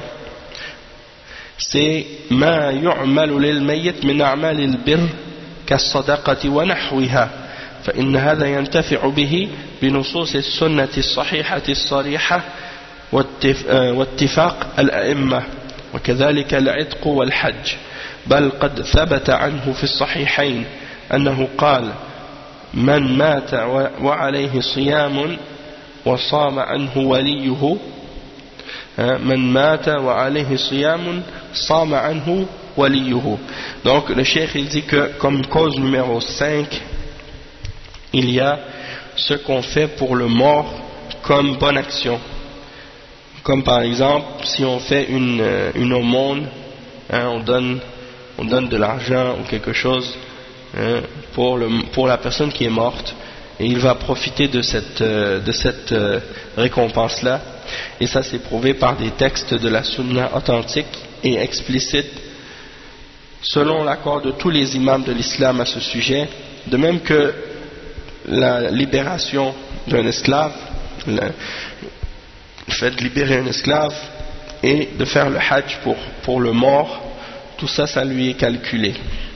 c'est ma yu'malu lil mayyit min a'mal al-birr kas-sadaqati wa nahwiha, fa inna hadha yantafi'u bihi bi nusus as-sunnah as-sahihah as-sarihah واتفاق الأئمة، وكذلك العتق والحج، بل قد ثبت عنه في الصحيحين أنه قال من مات وعليه صيام وصام عنه وليه، من مات وعليه صيام صام عنه وليه. Donc le cheikh il dit que comme cause numéro 5 il y a ce qu'on fait pour le mort comme bonne action. Comme par exemple, si on fait une aumône, hein, on donne de l'argent ou quelque chose, hein, pour la personne qui est morte, et il va profiter de cette récompense-là. Et ça c'est prouvé par des textes de la sunna authentique et explicite, selon l'accord de tous les imams de l'islam à ce sujet, de même que la libération d'un esclave, le fait de libérer un esclave et de faire le hajj pour le mort, tout ça, ça lui est calculé.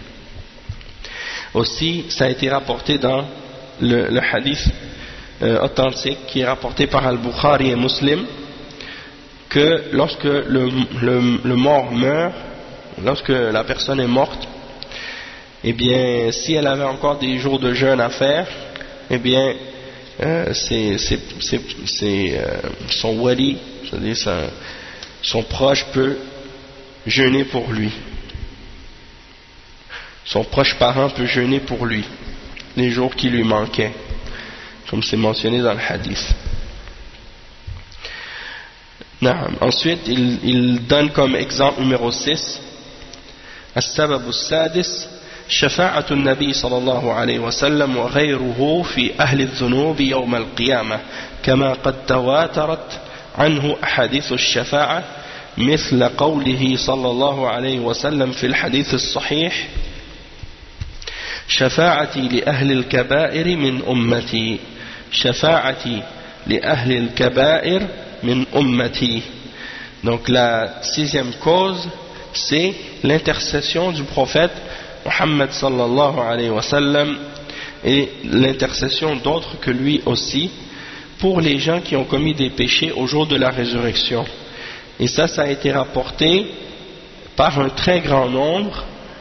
Aussi, ça a été rapporté dans le hadith authentique qui est rapporté par Al-Bukhari et Muslim, que lorsque le mort meurt, lorsque la personne est morte, eh bien, si elle avait encore des jours de jeûne à faire, eh bien, son wali, c'est-à-dire son proche peut jeûner pour lui. Son proche parent peut jeûner pour lui les jours qui lui manquaient, comme c'est mentionné dans le hadith. Ensuite, il donne comme exemple numéro 6 السبب السادس شفاعة النبي صلى الله عليه وسلم وغيره في أهل الذنوب يوم القيامة كما قد تواترت عنه أحاديث الشفاعة مثل قوله صلى الله عليه وسلم في الحديث الصحيح شفاعتي لأهل الكبائر من أمتي شفاعتي لأهل الكبائر من أمتي. Donc la sixième cause, c'est l'intercession du prophète Muhammad sallallahu alayhi wa sallam et l'intercession d'autres que lui aussi pour les gens qui ont commis des péchés au jour de la résurrection. Et ça a été rapporté par un très grand nombre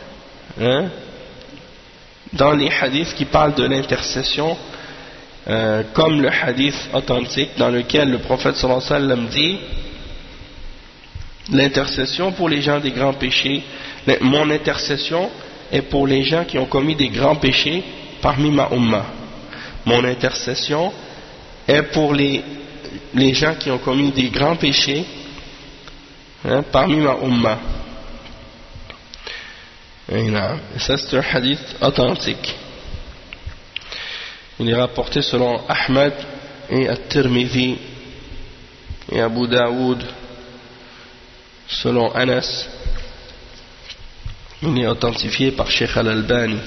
dans les hadiths qui parlent de l'intercession, comme le hadith authentique dans lequel le prophète sallallahu alayhi wa sallam dit l'intercession pour les gens des grands péchés, mon intercession est pour les gens qui ont commis des grands péchés parmi ma umma. Mon intercession est pour les gens qui ont commis des grands péchés parmi ma umma. Et ça c'est un hadith authentique. Il est rapporté selon Ahmad et At-Tirmidhi et Abu Daoud, selon Anas. Il est authentifié par Sheikh Al-Albani.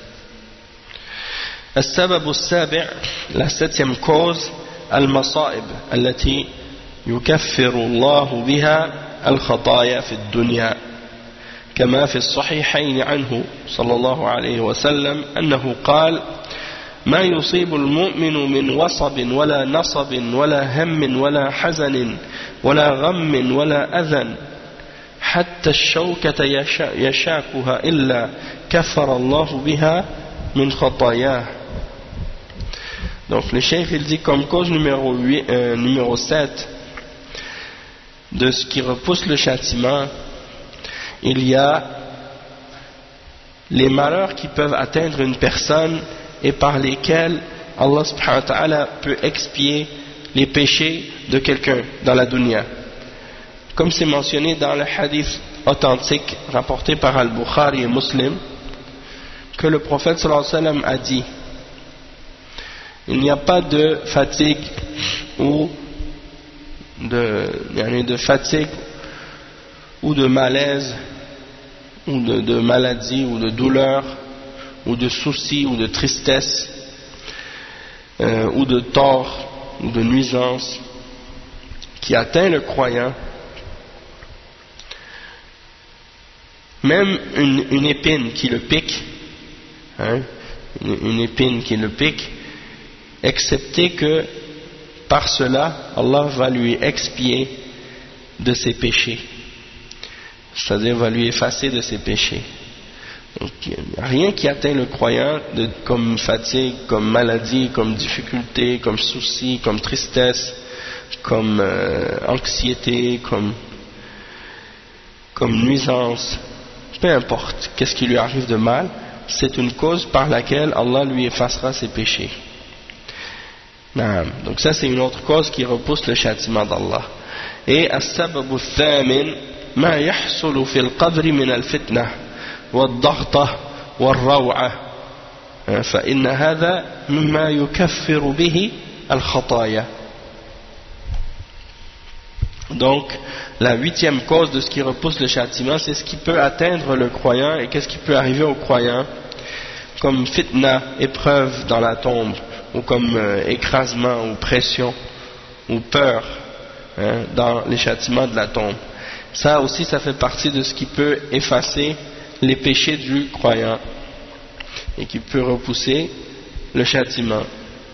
السبب السابع, la septième cause, المصائب التي يكفر الله بها الخطايا في الدنيا كما في الصحيحين عنه صلى الله عليه وسلم أنه قال ما يصيب المؤمن من وصب ولا نصب ولا هم ولا حزن ولا غم ولا أذى حتى الشوكة يشاكها إلا كفر الله بها من خطاياه. Donc le cheikh il dit comme cause numéro 7 de ce qui repousse le châtiment, il y a les malheurs qui peuvent atteindre une personne et par lesquels Allah subhanahu wa ta'ala peut expier les péchés de quelqu'un dans la dunya. Comme c'est mentionné dans le hadith authentique rapporté par Al-Bukhari et Muslim, que le prophète sallallahu alayhi wa sallam a dit: il n'y a pas de fatigue ou de fatigue ou de malaise ou de maladie ou de douleur ou de soucis ou de tristesse ou de tort ou de nuisance qui atteint le croyant, même une épine qui le pique, une épine qui le pique, excepté que par cela Allah va lui expier de ses péchés, c'est-à-dire va lui effacer de ses péchés. Donc, rien qui atteint le croyant comme fatigue, comme maladie, comme difficulté, comme souci, comme tristesse, comme anxiété, comme nuisance, peu importe qu'est-ce qui lui arrive de mal, c'est une cause par laquelle Allah lui effacera ses péchés. Donc ça c'est une autre cause qui repousse le châtiment d'Allah. Et as-sababu al-thamin ma yahsulu fi al-qabr min al-fitnah wal-daghta wal-raw'a fa inna hadha mimma yukaffiru bihi al-khataya. Donc la huitième cause de ce qui repousse le châtiment, c'est ce qui peut atteindre le croyant et qu'est-ce qui peut arriver au croyant comme fitna, épreuve dans la tombe, ou comme écrasement ou pression ou peur dans les châtiments de la tombe. Ça aussi, ça fait partie de ce qui peut effacer les péchés du croyant et qui peut repousser le châtiment.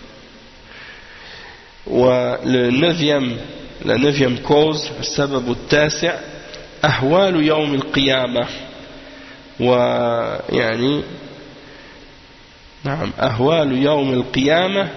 La neuvième cause, sababu tasi' ahwalu yawm al-qiyamah wa yani أهوال يوم القيامة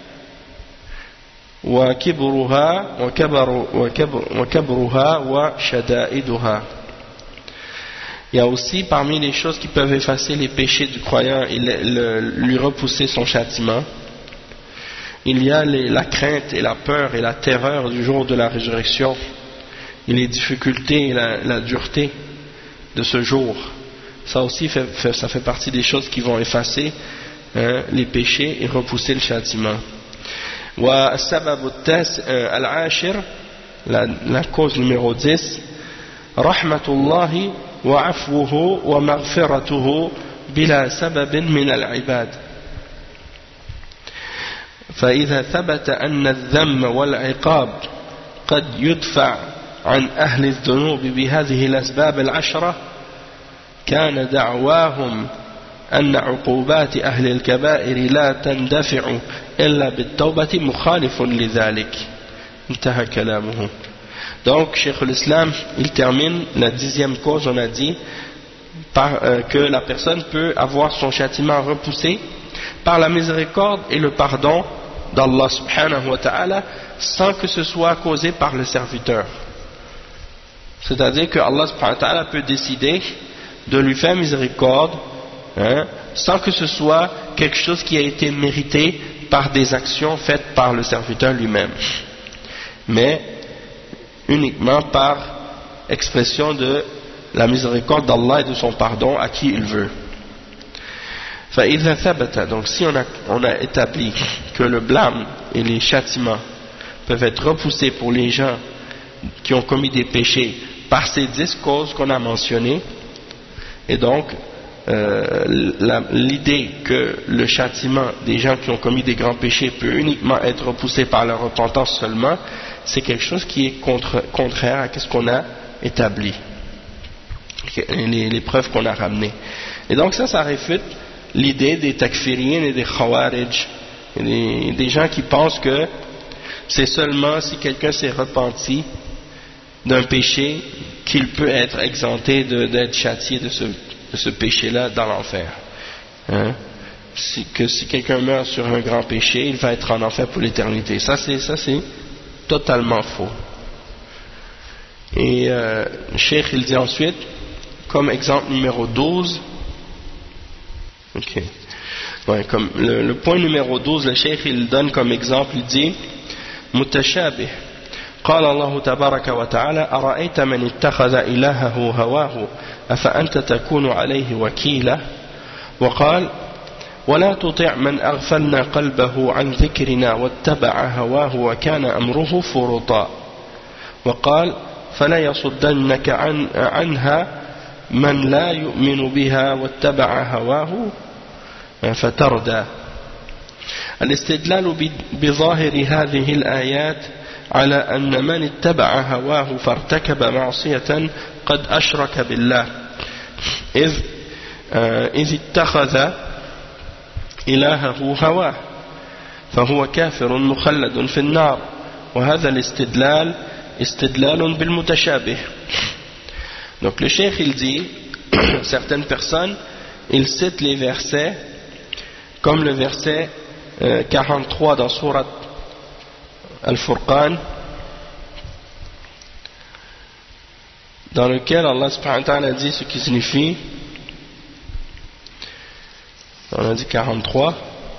وكبرها وشدائدها. Il y a aussi parmi les choses qui peuvent effacer les péchés du croyant et lui repousser son châtiment, il y a la crainte et la peur et la terreur du jour de la résurrection et les difficultés et la dureté de ce jour. Ça aussi ça fait partie des choses qui vont effacer les péchés et repousser le châtiment. والسبب العاشر la cause numéro 10, rahmatullahi wa afwuhu wa maghfiratuhu bila sababin min al-ibad. فإذا ثبت أن الذم والعقاب قد يدفع عن أهل الذنوب بهذه الأسباب العشرة كان دعواهم أن عقوبات أهل الكبائر لا تندفع إلا بالتوبة مخالف لذلك. انتهى كلامه. Donc, Cheikh l'Islam, il termine la 10e cause, on a dit, que la personne peut avoir son châtiment repoussé par la miséricorde et le pardon d'Allah subhanahu wa ta'ala, sans que ce soit causé par le serviteur. C'est-à-dire que Allah subhanahu wa ta'ala peut décider de lui faire miséricorde, sans que ce soit quelque chose qui a été mérité par des actions faites par le serviteur lui-même, mais uniquement par expression de la miséricorde d'Allah et de son pardon à qui il veut. Donc si on a établi que le blâme et les châtiments peuvent être repoussés pour les gens qui ont commis des péchés par ces 10 causes qu'on a mentionnées, et donc l'idée que le châtiment des gens qui ont commis des grands péchés peut uniquement être repoussé par la repentance seulement, c'est quelque chose qui est contraire à ce qu'on a établi, les preuves qu'on a ramenées. Et donc ça réfute l'idée des takfiriens et des khawarij, des gens qui pensent que c'est seulement si quelqu'un s'est repenti d'un péché qu'il peut être exempté d'être châtié de ce péché-là dans l'enfer. Si quelqu'un meurt sur un grand péché, il va être en enfer pour l'éternité. Ça c'est totalement faux. Et Cheikh il dit ensuite, comme exemple numéro 12, comme le point numéro 12, le Cheikh il donne comme exemple, il dit mutashabih. قال الله تبارك وتعالى أرأيت من اتخذ إلهه هواه أفأنت تكون عليه وكيلا. وقال ولا تطع من أغفلنا قلبه عن ذكرنا واتبع هواه وكان أمره فرطا. وقال فلا يصدنك عنها من لا يؤمن بها واتبع هواه فتردى. الاستدلال بظاهر هذه الآيات على أن من اتبع هواه فارتكب معصية قد أشرك بالله إذ اتخذ إلهه هواه فهو كافر مخلد في النار وهذا الاستدلال استدلال بالمتشابه. Donc le cheikh il dit certaines personnes ils citent les versets comme le verset 43 dans Surat Al-Furqan, dans lequel Allah subhanahu wa ta'ala dit ce qui signifie, on a dit 43,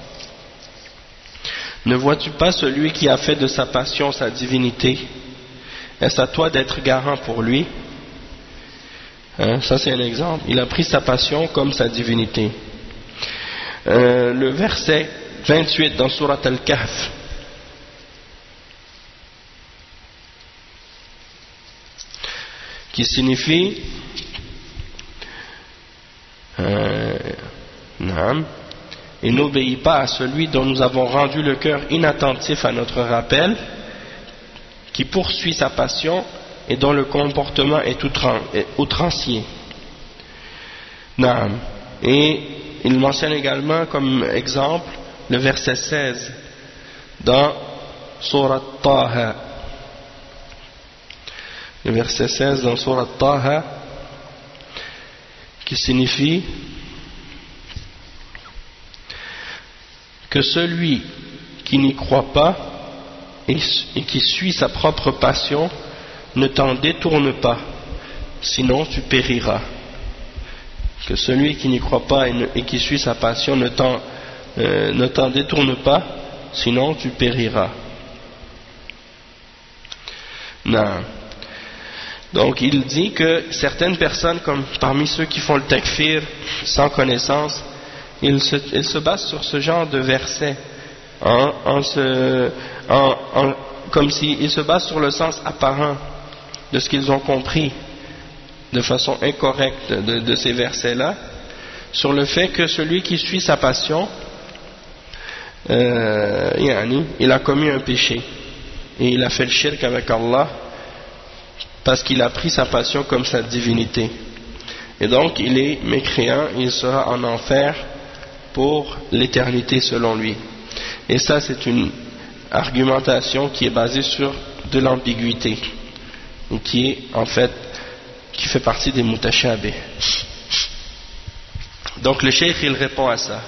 ne vois-tu pas celui qui a fait de sa passion sa divinité, est-ce à toi d'être garant pour lui? Ça c'est un exemple, il a pris sa passion comme sa divinité. Le verset 28 dans Surat Al-Kahf, qui signifie et n'obéit pas à celui dont nous avons rendu le cœur inattentif à notre rappel, qui poursuit sa passion et dont le comportement est outrancier. Et il mentionne également comme exemple le verset 16 dans Surat Taha. Le verset 16 dans Surat Taha, qui signifie que celui qui n'y croit pas et qui suit sa propre passion ne t'en détourne pas, sinon tu périras. Que celui qui n'y croit pas et qui suit sa passion ne t'en détourne pas, sinon tu périras. Non. Donc il dit que certaines personnes, comme parmi ceux qui font le takfir sans connaissance, ils se basent sur ce genre de versets comme s'ils se basent sur le sens apparent de ce qu'ils ont compris de façon incorrecte de ces versets-là, sur le fait que celui qui suit sa passion, il a commis un péché et il a fait le shirk avec Allah parce qu'il a pris sa passion comme sa divinité, et donc il est mécréant, il sera en enfer pour l'éternité selon lui. Et ça, c'est une argumentation qui est basée sur de l'ambiguïté, et qui est en fait, qui fait partie des mutashabih. Donc le cheikh il répond à ça.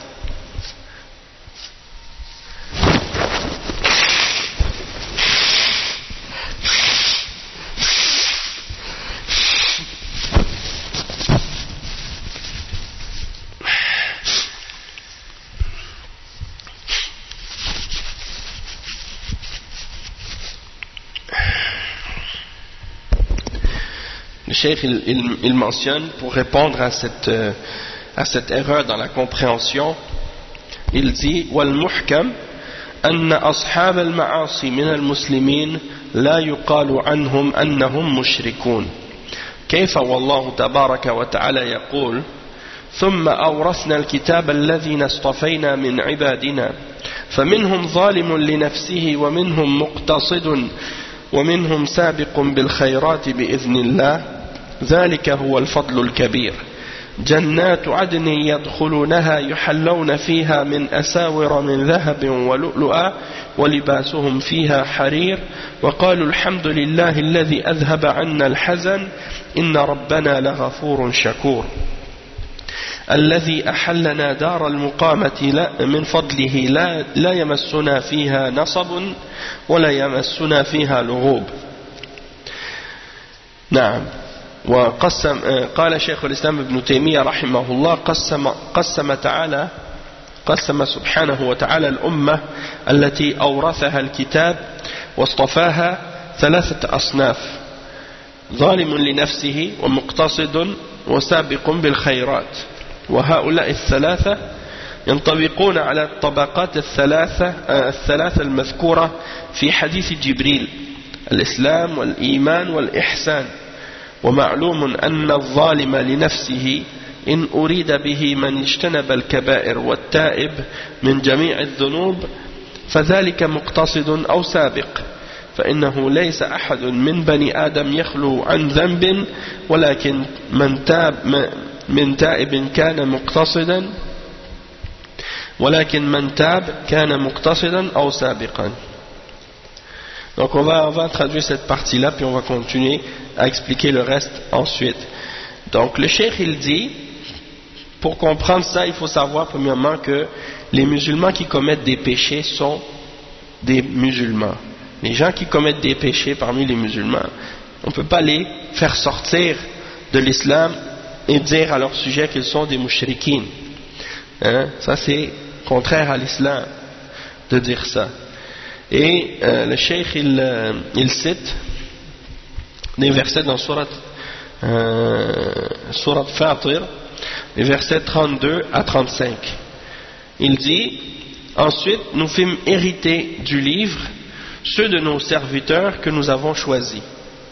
Le cheikh il mentionne, pour répondre à cette erreur dans la compréhension, il dit والمحكم أن أصحاب المعاصي من المسلمين لا يقال عنهم أنهم مشركون كيف والله تبارك وتعالى يقول ثم أورثنا الكتاب الذين اصطفينا من عبادنا فمنهم ظالم لنفسه ومنهم مقتصد ومنهم سابق بالخيرات بإذن الله ذلك هو الفضل الكبير جنات عدن يدخلونها يحلون فيها من أساور من ذهب ولؤلؤا ولباسهم فيها حرير وقالوا الحمد لله الذي أذهب عنا الحزن إن ربنا لغفور شكور الذي أحلنا دار المقامة من فضله لا يمسنا فيها نصب ولا يمسنا فيها لغوب. نعم. قال شيخ الإسلام ابن تيمية رحمه الله قسم سبحانه وتعالى الأمة التي أورثها الكتاب واصطفاها ثلاثة أصناف ظالم لنفسه ومقتصد وسابق بالخيرات وهؤلاء الثلاثة ينطبقون على الطبقات الثلاثة المذكورة في حديث جبريل الإسلام والإيمان والإحسان ومعلوم أن الظالم لنفسه إن أريد به من اجتنب الكبائر والتائب من جميع الذنوب فذلك مقتصد أو سابق فإنه ليس أحد من بني آدم يخلو عن ذنب ولكن من تائب كان مقتصدا أو سابقا. Donc on va traduire cette partie-là, puis on va continuer à expliquer le reste ensuite. Donc le cheikh il dit, pour comprendre ça, il faut savoir premièrement que les musulmans qui commettent des péchés sont des musulmans. Les gens qui commettent des péchés parmi les musulmans, on ne peut pas les faire sortir de l'islam et dire à leur sujet qu'ils sont des mushrikines. Ça c'est contraire à l'islam de dire ça. Et le cheikh il cite des versets dans Surat Fatir, les versets 32 à 35. Il dit: ensuite nous fîmes hériter du livre ceux de nos serviteurs que nous avons choisis.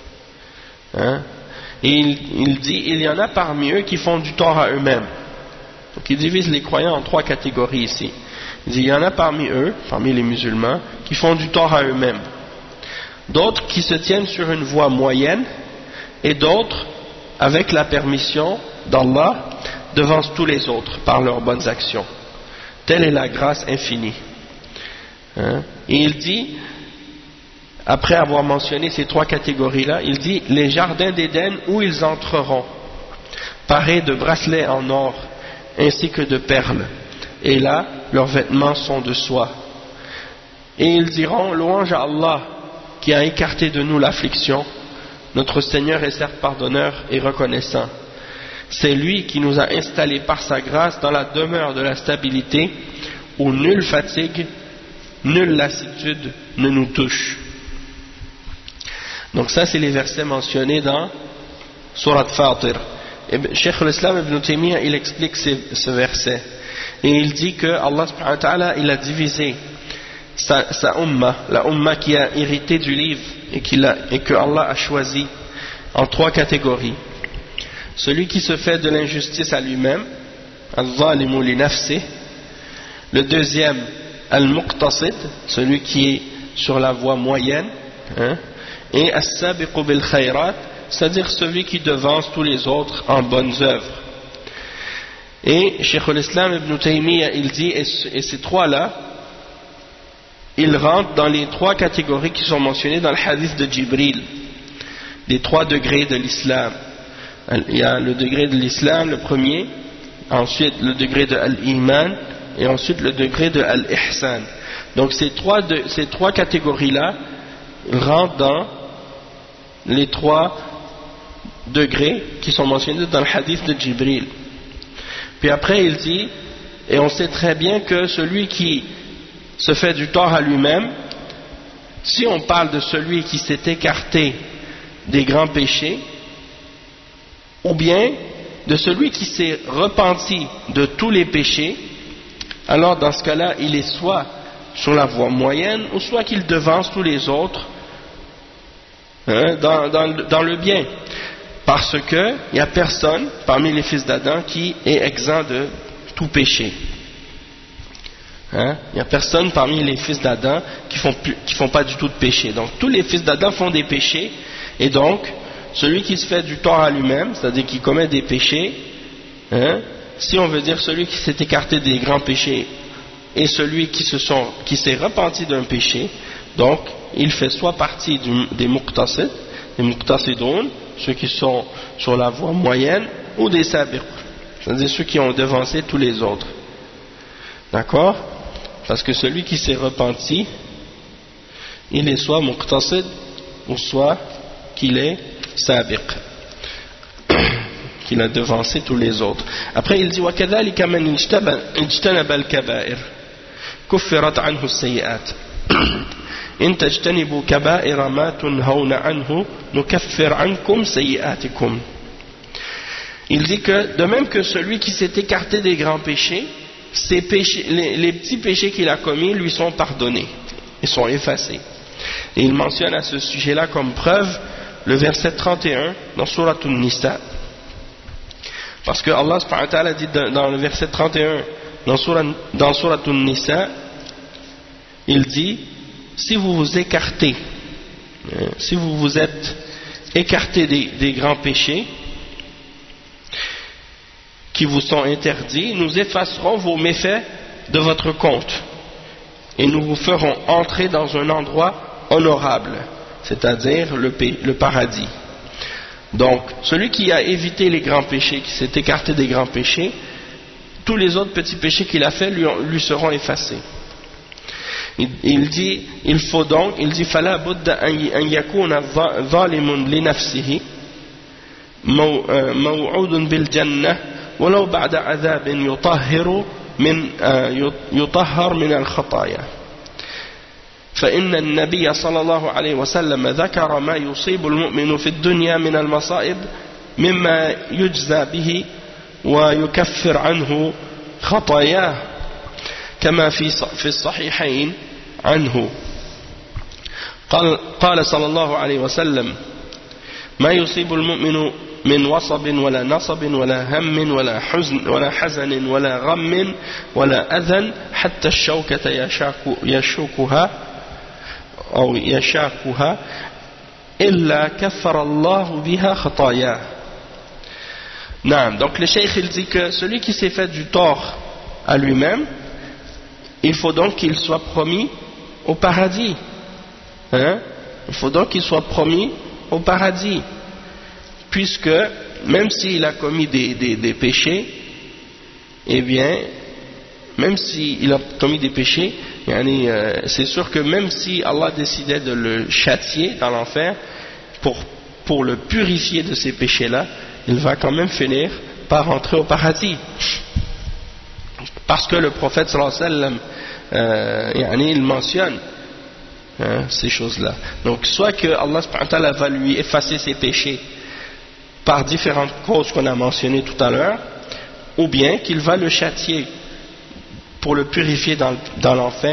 Et il dit: il y en a parmi eux qui font du tort à eux-mêmes. Donc il divise les croyants en trois catégories ici. Il dit: il y en a parmi eux, parmi les musulmans, qui font du tort à eux-mêmes. D'autres qui se tiennent sur une voie moyenne, et d'autres avec la permission d'Allah devancent tous les autres par leurs bonnes actions. Telle est la grâce infinie. Et il dit, après avoir mentionné ces trois catégories-là, il dit: les jardins d'Éden où ils entreront, parés de bracelets en or, ainsi que de perles, et là, leurs vêtements sont de soie. Et ils diront: louange à Allah, qui a écarté de nous l'affliction. Notre Seigneur est certes pardonneur et reconnaissant. C'est lui qui nous a installés par sa grâce dans la demeure de la stabilité, où nulle fatigue, nulle lassitude ne nous touche. Donc ça, c'est les versets mentionnés dans Surat Fatir. Et Cheikh l'Islam ibn Taymiyyah, il explique ce verset. Et il dit que Allah subhanahu wa ta'ala, il a divisé sa umma, la umma qui a hérité du livre et que Allah a choisi en 3 catégories. Celui qui se fait de l'injustice à lui-même, al-zalimu li nafsih. Le deuxième, al-muqtasid, celui qui est sur la voie moyenne, et as-sabiqu bil khayrat, c'est-à-dire celui qui devance tous les autres en bonnes œuvres. Et Cheikh al-Islam Ibn Taymiyyah, il dit, et ces 3-là, ils rentrent dans les 3 catégories qui sont mentionnées dans le hadith de Jibril, les 3 degrés de l'islam. Il y a le degré de l'islam, le premier, ensuite le degré de l'iman, et ensuite le degré de l'ihsan. Donc ces trois catégories-là rentrent dans les 3 degrés qui sont mentionnés dans le hadith de Jibril. Puis après il dit, et on sait très bien que celui qui se fait du tort à lui-même, si on parle de celui qui s'est écarté des grands péchés, ou bien de celui qui s'est repenti de tous les péchés, alors dans ce cas-là, il est soit sur la voie moyenne, ou soit qu'il devance tous les autres dans le bien. Parce qu'il n'y a personne parmi les fils d'Adam qui est exempt de tout péché. Il n'y a personne parmi les fils d'Adam qui font pas du tout de péché. Donc tous les fils d'Adam font des péchés, et donc celui qui se fait du tort à lui-même, c'est-à-dire qui commet des péchés, si on veut dire celui qui s'est écarté des grands péchés et celui qui s'est repenti d'un péché, donc il fait soit partie des muqtasid, des muqtasidoun, ceux qui sont sur la voie moyenne, ou des sabiq, c'est-à-dire ceux qui ont devancé tous les autres. D'accord? Parce que celui qui s'est repenti, il est soit muqtasid ou soit qu'il est sabiq, qu'il a devancé tous les autres. Après il dit وَكَذَلِكَ مَنْ اجْتَنَبَ الْكَبَائِرِ كُفِّرَتْ عَنْهُ السَّيِّئَاتِ إِنْ تَجْتَنِبُوا كَبَائِرَ مَا تُنْهَوْنَ عَنْهُ نُكَفِّرْ عَنْكُمْ سَيِّئَاتِكُمْ. Il dit que de même que celui qui s'est écarté des grands péchés, ses péchés, les petits péchés qu'il a commis lui sont pardonnés, ils sont effacés. Et il mentionne à ce sujet-là comme preuve le verset 31 dans Surat An-Nisa, parce que Allah subhanahu wa ta'ala dit dans le verset 31 dans Surat An-Nisa, il dit, si vous vous écartez, si vous vous êtes écarté des grands péchés qui vous sont interdits, nous effacerons vos méfaits de votre compte et nous vous ferons entrer dans un endroit honorable, c'est-à-dire le paradis. Donc, celui qui a évité les grands péchés, qui s'est écarté des grands péchés, tous les autres petits péchés qu'il a fait lui seront effacés. Il dit, il faut donc, il dit, فَلَا بُدَّ أَنْ يَكُونَ ظَالِمٌ لِنَفْسِهِ مَوْعُودٌ بِالْجَنَّةِ وَلَوْ بَعْدَ عَذَابٍ يُطَهَّرْ مِنَ الْخَطَايَا. فإن النبي صلى الله عليه وسلم ذكر ما يصيب المؤمن في الدنيا من المصائب مما يجزى به ويكفر عنه خطاياه كما في الصحيحين عنه قال صلى الله عليه وسلم ما يصيب المؤمن من وصب ولا نصب ولا هم ولا حزن ولا غم ولا أذى حتى الشوكة يشوكها أو يشاكها إلا كفر الله بها خطاياه. Donc le cheikh il dit que celui qui s'est fait du tort à lui-même, il faut donc qu'il soit promis au paradis. Il faut donc qu'il soit promis au paradis, puisque même s'il a commis des péchés, eh bien, même s'il a commis des péchés, c'est sûr que même si Allah décidait de le châtier dans l'enfer pour le purifier de ces péchés-là, il va quand même finir par rentrer au paradis, parce que le prophète sallallahu alayhi wa sallam il mentionne ces choses-là. Donc soit que Allah subhanahu wa ta'ala va lui effacer ses péchés par différentes causes qu'on a mentionnées tout à l'heure, ou bien qu'il va le châtier pour le purifier dans l'enfer,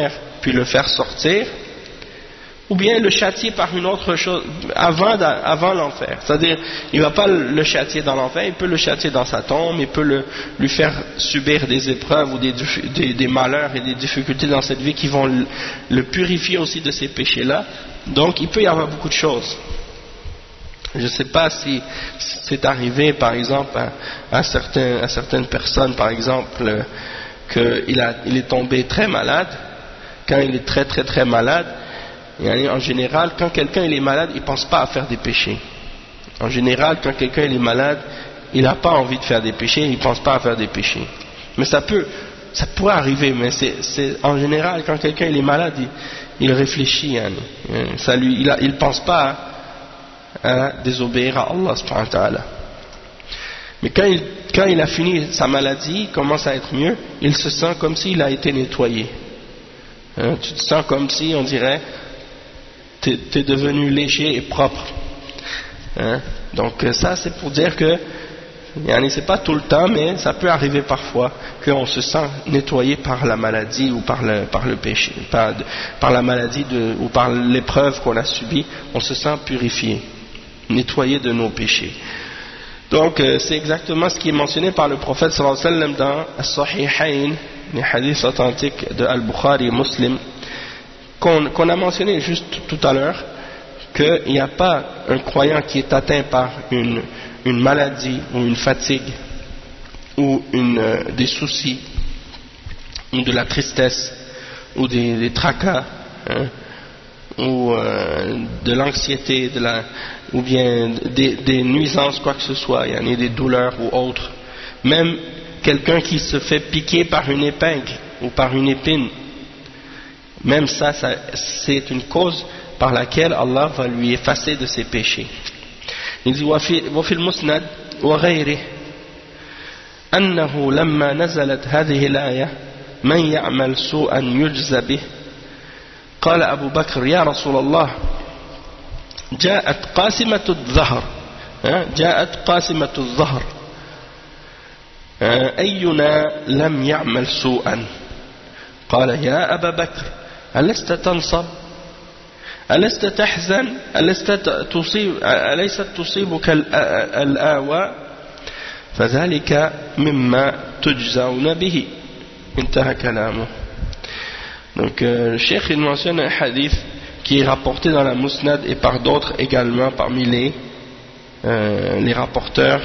puis le faire sortir, ou bien le châtier par une autre chose avant l'enfer. C'est-à-dire, il ne va pas le châtier dans l'enfer, il peut le châtier dans sa tombe, il peut lui faire subir des épreuves ou des malheurs et des difficultés dans cette vie qui vont le purifier aussi de ces péchés-là. Donc il peut y avoir beaucoup de choses. Je ne sais pas si c'est arrivé par exemple à certaines personnes, par exemple, qu'il est tombé très malade. Quand il est très très très malade, et en général, quand quelqu'un est malade, il ne pense pas à faire des péchés. En général, quand quelqu'un est malade, il n'a pas envie de faire des péchés, il ne pense pas à faire des péchés. Mais ça pourrait arriver, mais c'est en général, quand quelqu'un est malade, il réfléchit, il ne pense pas à désobéir à Allah subhanahu wa ta'ala. Mais quand il a fini sa maladie, il commence à être mieux, il se sent comme s'il a été nettoyé. Tu te sens comme si, on dirait, t'es devenu léger et propre. Donc ça c'est pour dire que c'est pas tout le temps, mais ça peut arriver parfois qu'on se sent nettoyé par la maladie ou par le péché, par la maladie ou par l'épreuve qu'on a subie, on se sent purifié, nettoyé de nos péchés. Donc c'est exactement ce qui est mentionné par le prophète sallallahu alayhi wa sallam dans As-Sahihayn, les hadiths authentiques de Al-Bukhari et Muslim, qu'on a mentionné juste tout à l'heure, qu'il n'y a pas un croyant qui est atteint par une maladie ou une fatigue ou des soucis ou de la tristesse ou des tracas ou de l'anxiété ou bien des nuisances, quoi que ce soit, il y en a des douleurs ou autres, même quelqu'un qui se fait piquer par une épingle ou par une épine, même ça c'est une cause par laquelle Allah va lui effacer de ses péchés. Il dit وفي المسند وغيره أنه لما نزلت هذه الآية من يعمل سوءا يجزى به قال أبو بكر يا رسول الله جاءت قاسمة الظهر أينا لم يعمل سوءا قال يا أبا بكر ألست تنصب ألست تحزن أليست تصيبك الآوى فذلك مما تجزون به انتهى كلامه. Donc le cheikh il mentionne un hadith qui est rapporté dans la Musnad et par d'autres également parmi les rapporteurs,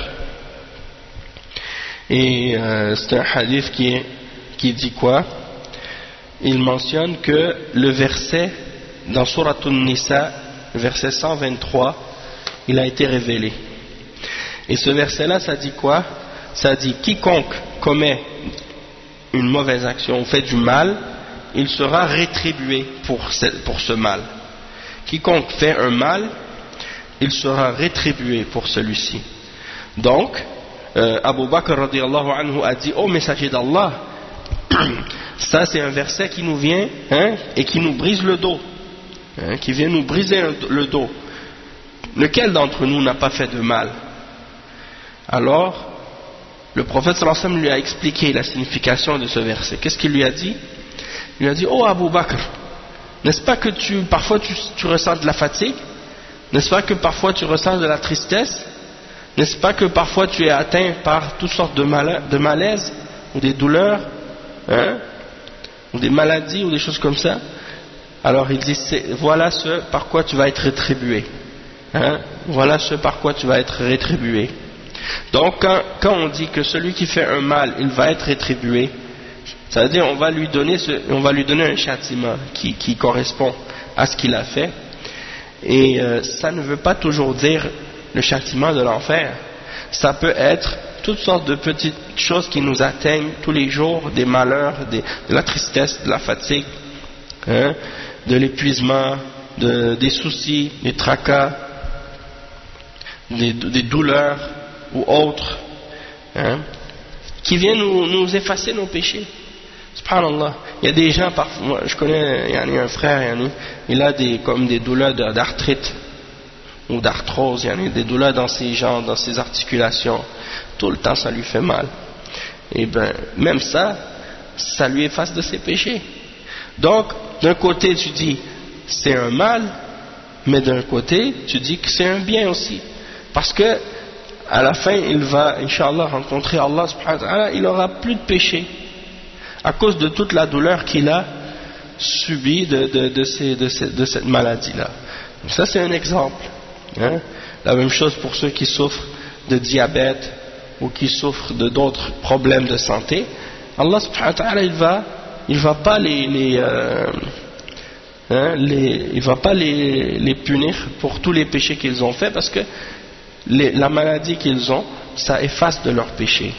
et c'est un hadith qui dit quoi? Il mentionne que le verset dans Surat An-Nisa, verset 123, il a été révélé. Et ce verset-là, ça dit quoi? Ça dit quiconque commet une mauvaise action ou fait du mal, il sera rétribué pour ce mal. Quiconque fait un mal, il sera rétribué pour celui-ci. Donc, Abu Bakr radiyallahu anhu a dit: ô messager d'Allah, ça c'est un verset qui nous vient et qui nous brise le dos, qui vient nous briser le dos. Lequel d'entre nous n'a pas fait de mal? Alors, le prophète sallallahu alayhi wa sallam lui a expliqué la signification de ce verset. Qu'est-ce qu'il lui a dit? Il lui a dit: oh Abu Bakr, n'est-ce pas que parfois tu ressens de la fatigue? N'est-ce pas que parfois tu ressens de la tristesse? N'est-ce pas que parfois tu es atteint par toutes sortes de malaises ou des douleurs, ou des maladies ou des choses comme ça? Alors il dit: voilà ce par quoi tu vas être rétribué. Voilà ce par quoi tu vas être rétribué. Donc quand on dit que celui qui fait un mal, il va être rétribué, ça veut dire on va lui donner un châtiment qui correspond à ce qu'il a fait. Et ça ne veut pas toujours dire le châtiment de l'enfer. Ça peut être toutes sortes de petites choses qui nous atteignent tous les jours, des malheurs, de la tristesse, de la fatigue, de l'épuisement, des soucis, des tracas, des douleurs ou autres, qui viennent nous effacer nos péchés. Subhanallah. Il y a des gens, parfois, je connais un frère, il a comme des douleurs d'arthrite ou d'arthrose, il y a des douleurs dans ses jambes, dans ses articulations, tout le temps ça lui fait mal. Et bien, même ça lui efface de ses péchés. Donc, d'un côté tu dis c'est un mal, mais d'un côté tu dis que c'est un bien aussi. Parce que à la fin il va, Inch'Allah, rencontrer Allah subhanahu wa ta'ala, il n'aura plus de péché à cause de toute la douleur qu'il a subie de cette maladie-là. Donc ça c'est un exemple. Hein? La même chose pour ceux qui souffrent de diabète ou qui souffrent de d'autres problèmes de santé. Allah subhanahu wa ta'ala il va pas les punir pour tous les péchés qu'ils ont fait, parce que la maladie qu'ils ont, ça efface de leurs péchés.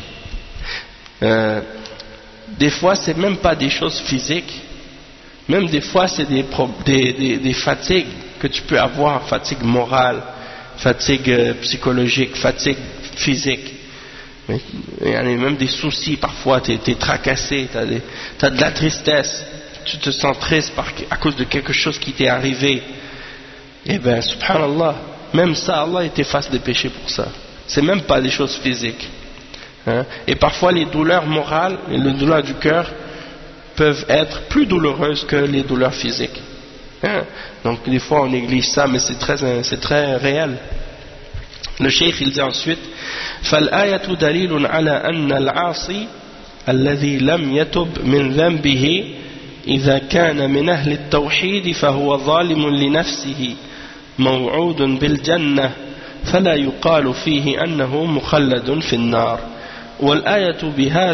Des fois c'est même pas des choses physiques, même des fois c'est des fatigues que tu peux avoir, fatigue morale, fatigue psychologique, fatigue physique. Il y a même des soucis parfois, tu es tracassé, tu as de la tristesse, tu te sens triste à cause de quelque chose qui t'est arrivé. Et bien, subhanallah, même ça, Allah t'efface des péchés pour ça. C'est même pas des choses physiques. Hein? Et parfois, les douleurs morales et les douleurs du cœur peuvent être plus douloureuses que les douleurs physiques. Hein? Donc, des fois, on néglige ça, mais c'est très réel. Le cheikh il dit ensuite فالآية دليل على أن العاصي الذي لم يتب من ذنبه إذا كان من أهل التوحيد فهو ظالم لنفسه موعود بالجنة فلا يقال فيه أنه مخلد في النار والآية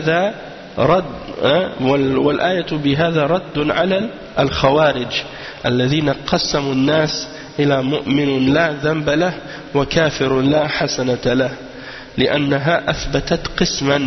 بهذا رد على الخوارج الذين قسموا الناس إلى مؤمن لا ذنب له وكافر لا حسنة له لأنها أثبتت قسما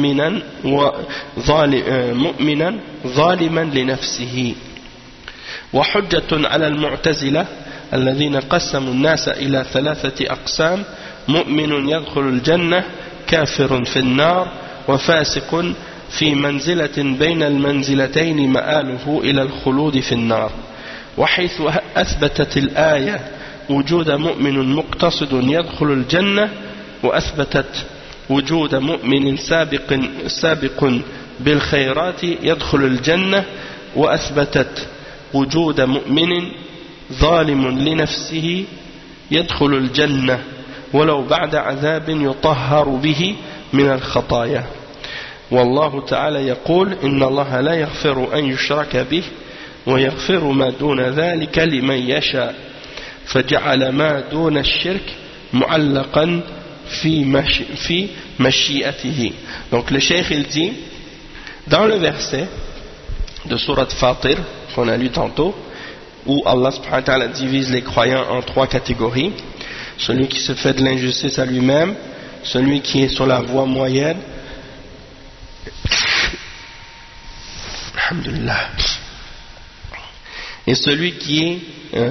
مؤمنا ظالما لنفسه وحجة على المعتزلة الذين قسموا الناس إلى 3 أقسام مؤمن يدخل الجنة كافر في النار وفاسق في منزلة بين المنزلتين مآله إلى الخلود في النار وحيث أثبتت الآية وجود مؤمن مقتصد يدخل الجنة وأثبتت وجود مؤمن سابق بالخيرات يدخل الجنة وأثبتت وجود مؤمن ظالم لنفسه يدخل الجنة ولو بعد عذاب يطهر به من الخطايا والله تعالى يقول إن الله لا يغفر أن يشرك به ويغفر ما دون ذلك لمن يشاء فجعل ما دون الشرك معلقا في مشيئته. Donc le cheikh il dit dans le verset de Surat Fatir qu'on a lu tantôt, où Allah subhanahu wa ta'ala divise les croyants en 3 catégories: celui qui se fait de l'injustice à lui-même, celui qui est sur la voie moyenne, alhamdulillah, et celui qui est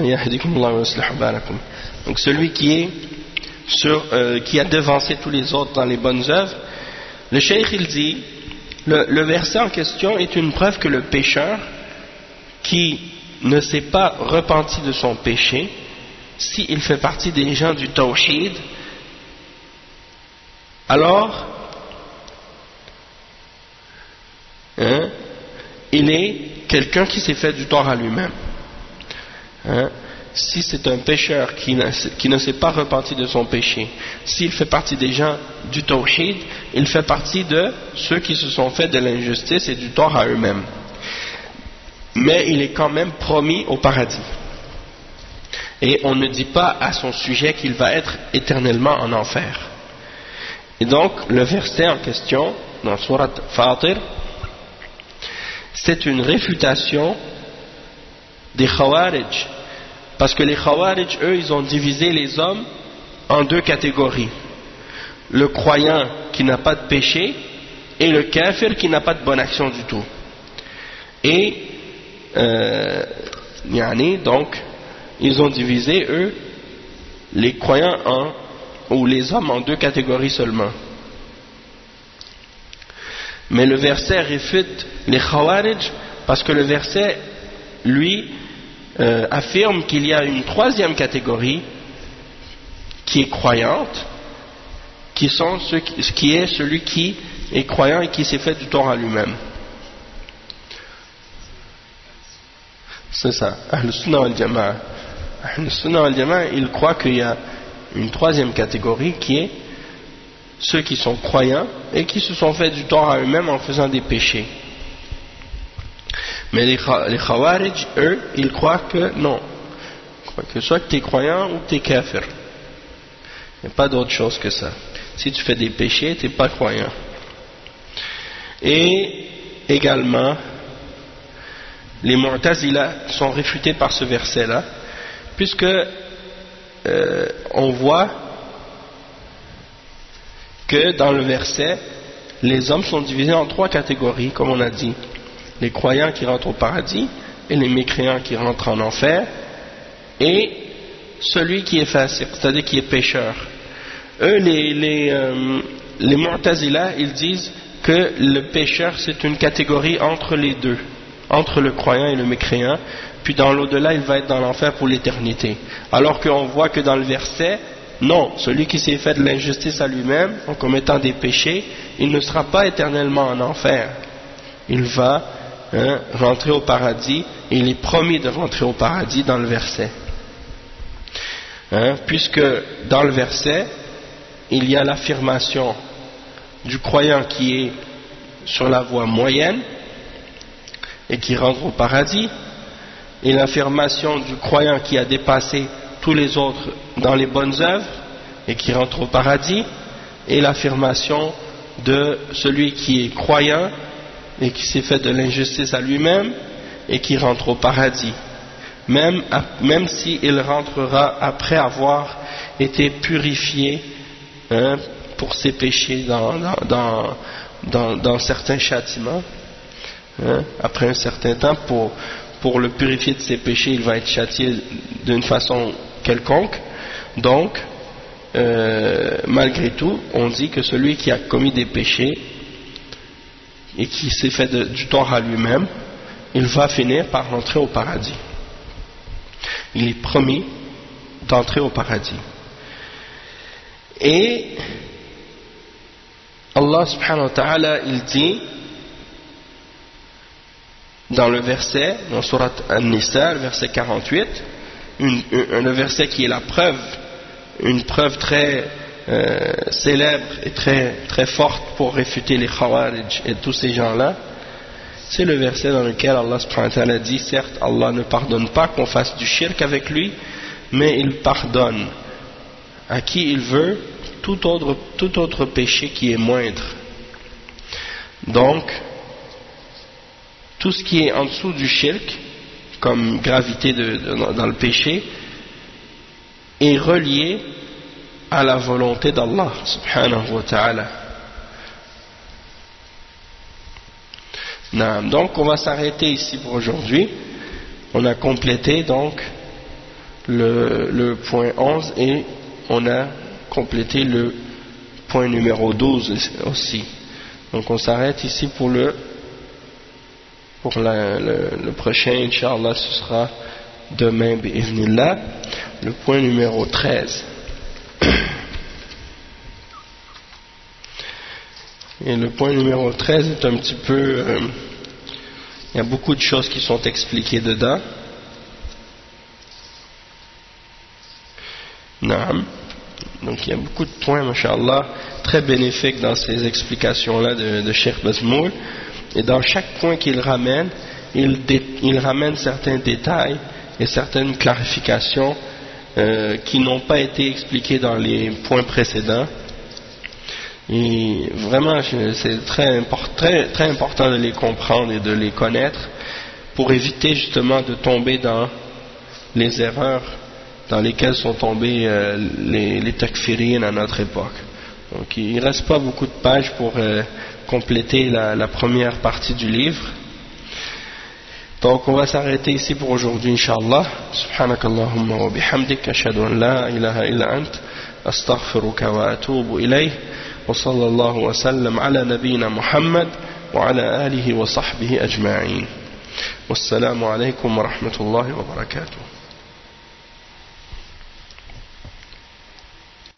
donc celui qui est qui a devancé tous les autres dans les bonnes œuvres. Le cheikh il dit le verset en question est une preuve que le pécheur qui ne s'est pas repenti de son péché, s'il fait partie des gens du tawhid, alors il est quelqu'un qui s'est fait du tort à lui-même. Si c'est un pécheur qui ne s'est pas repenti de son péché, s'il fait partie des gens du tawhid, il fait partie de ceux qui se sont fait de l'injustice et du tort à eux-mêmes. Mais il est quand même promis au paradis. Et on ne dit pas à son sujet qu'il va être éternellement en enfer. Et donc, le verset en question, dans Surat Fatir, c'est une réfutation des Khawarij. Parce que les Khawarij, eux, ils ont divisé les hommes en 2 catégories. Le croyant qui n'a pas de péché et le kafir qui n'a pas de bonne action du tout. Et donc, ils ont divisé, eux, les croyants ou les hommes en 2 catégories seulement. Mais le verset réfute les Khawarij parce que le verset, lui, affirme qu'il y a une 3e catégorie qui est croyante, qui est celui qui est croyant et qui s'est fait du tort à lui-même. C'est ça, Ahl Sunnah wal Jama'a. Ahl Sunnah wal Jama'a, ils croient qu'il y a une troisième catégorie qui est ceux qui sont croyants et qui se sont fait du tort à eux-mêmes en faisant des péchés. Mais les Khawarij, eux, ils croient que non. Ils croient que soit que tu es croyant ou tu es kafir. Il n'y a pas d'autre chose que ça. Si tu fais des péchés, tu n'es pas croyant. Et également, les Mu'tazila sont réfutés par ce verset-là, puisque on voit que dans le verset, les hommes sont divisés en trois catégories, comme on a dit. Les croyants qui rentrent au paradis, et les mécréants qui rentrent en enfer, et celui qui est fasiq, c'est-à-dire qui est pécheur. Eux, les Mu'tazila, ils disent que le pécheur c'est une catégorie entre les deux, entre le croyant et le mécréant, puis dans l'au-delà il va être dans l'enfer pour l'éternité. Alors qu'on voit que dans le verset, non, celui qui s'est fait de l'injustice à lui-même en commettant des péchés, il ne sera pas éternellement en enfer. Il va rentrer au paradis, et il est promis de rentrer au paradis dans le verset. Puisque dans le verset, il y a l'affirmation du croyant qui est sur la voie moyenne et qui rentre au paradis, et l'affirmation du croyant qui a dépassé tous les autres dans les bonnes œuvres et qui rentre au paradis, et l'affirmation de celui qui est croyant et qui s'est fait de l'injustice à lui-même et qui rentre au paradis, même s'il rentrera après avoir été purifié pour ses péchés dans certains châtiments. Après un certain temps, pour le purifier de ses péchés, il va être châtié d'une façon quelconque. Donc, malgré tout, on dit que celui qui a commis des péchés et qui s'est fait du tort à lui-même, il va finir par rentrer au paradis. Il est promis d'entrer au paradis. Et Allah subhanahu wa ta'ala, il dit dans le verset, dans Surat An-Nisa, le verset 48, le verset qui est la preuve, une preuve très célèbre et très, très forte pour réfuter les Khawarij et tous ces gens-là, c'est le verset dans lequel Allah subhanahu wa ta'ala dit, certes, Allah ne pardonne pas qu'on fasse du shirk avec lui, mais il pardonne à qui il veut tout autre péché qui est moindre. Donc, tout ce qui est en dessous du shirk, comme gravité dans le péché, est relié à la volonté d'Allah subhanahu wa ta'ala. Donc on va s'arrêter ici pour aujourd'hui. On a complété donc le point 11 et on a complété le point numéro 12 aussi. Donc on s'arrête ici pour le prochain, Inch'Allah, ce sera demain, bi'idhnillah, le point numéro 13. Et le point numéro 13 est un petit peu... il y a beaucoup de choses qui sont expliquées dedans. Naam. Donc il y a beaucoup de points, masha'Allah, très bénéfiques dans ces explications-là de Cheikh Bazmoul. Et dans chaque point qu'il ramène, il ramène certains détails et certaines clarifications qui n'ont pas été expliquées dans les points précédents. Et vraiment, c'est très important de les comprendre et de les connaître pour éviter justement de tomber dans les erreurs dans lesquelles sont tombés les takfirines à notre époque. Donc il ne reste pas beaucoup de pages pour compléter la première partie du livre. Donc on va s'arrêter ici pour aujourd'hui, Inch'Allah. Subhanakallahumma wa bihamdik, ashhadu an la ilaha illa ant, astaghfiruka wa atubu ilayh. وصلى الله وسلم على نبينا محمد وعلى آله وصحبه أجمعين والسلام عليكم ورحمة الله وبركاته.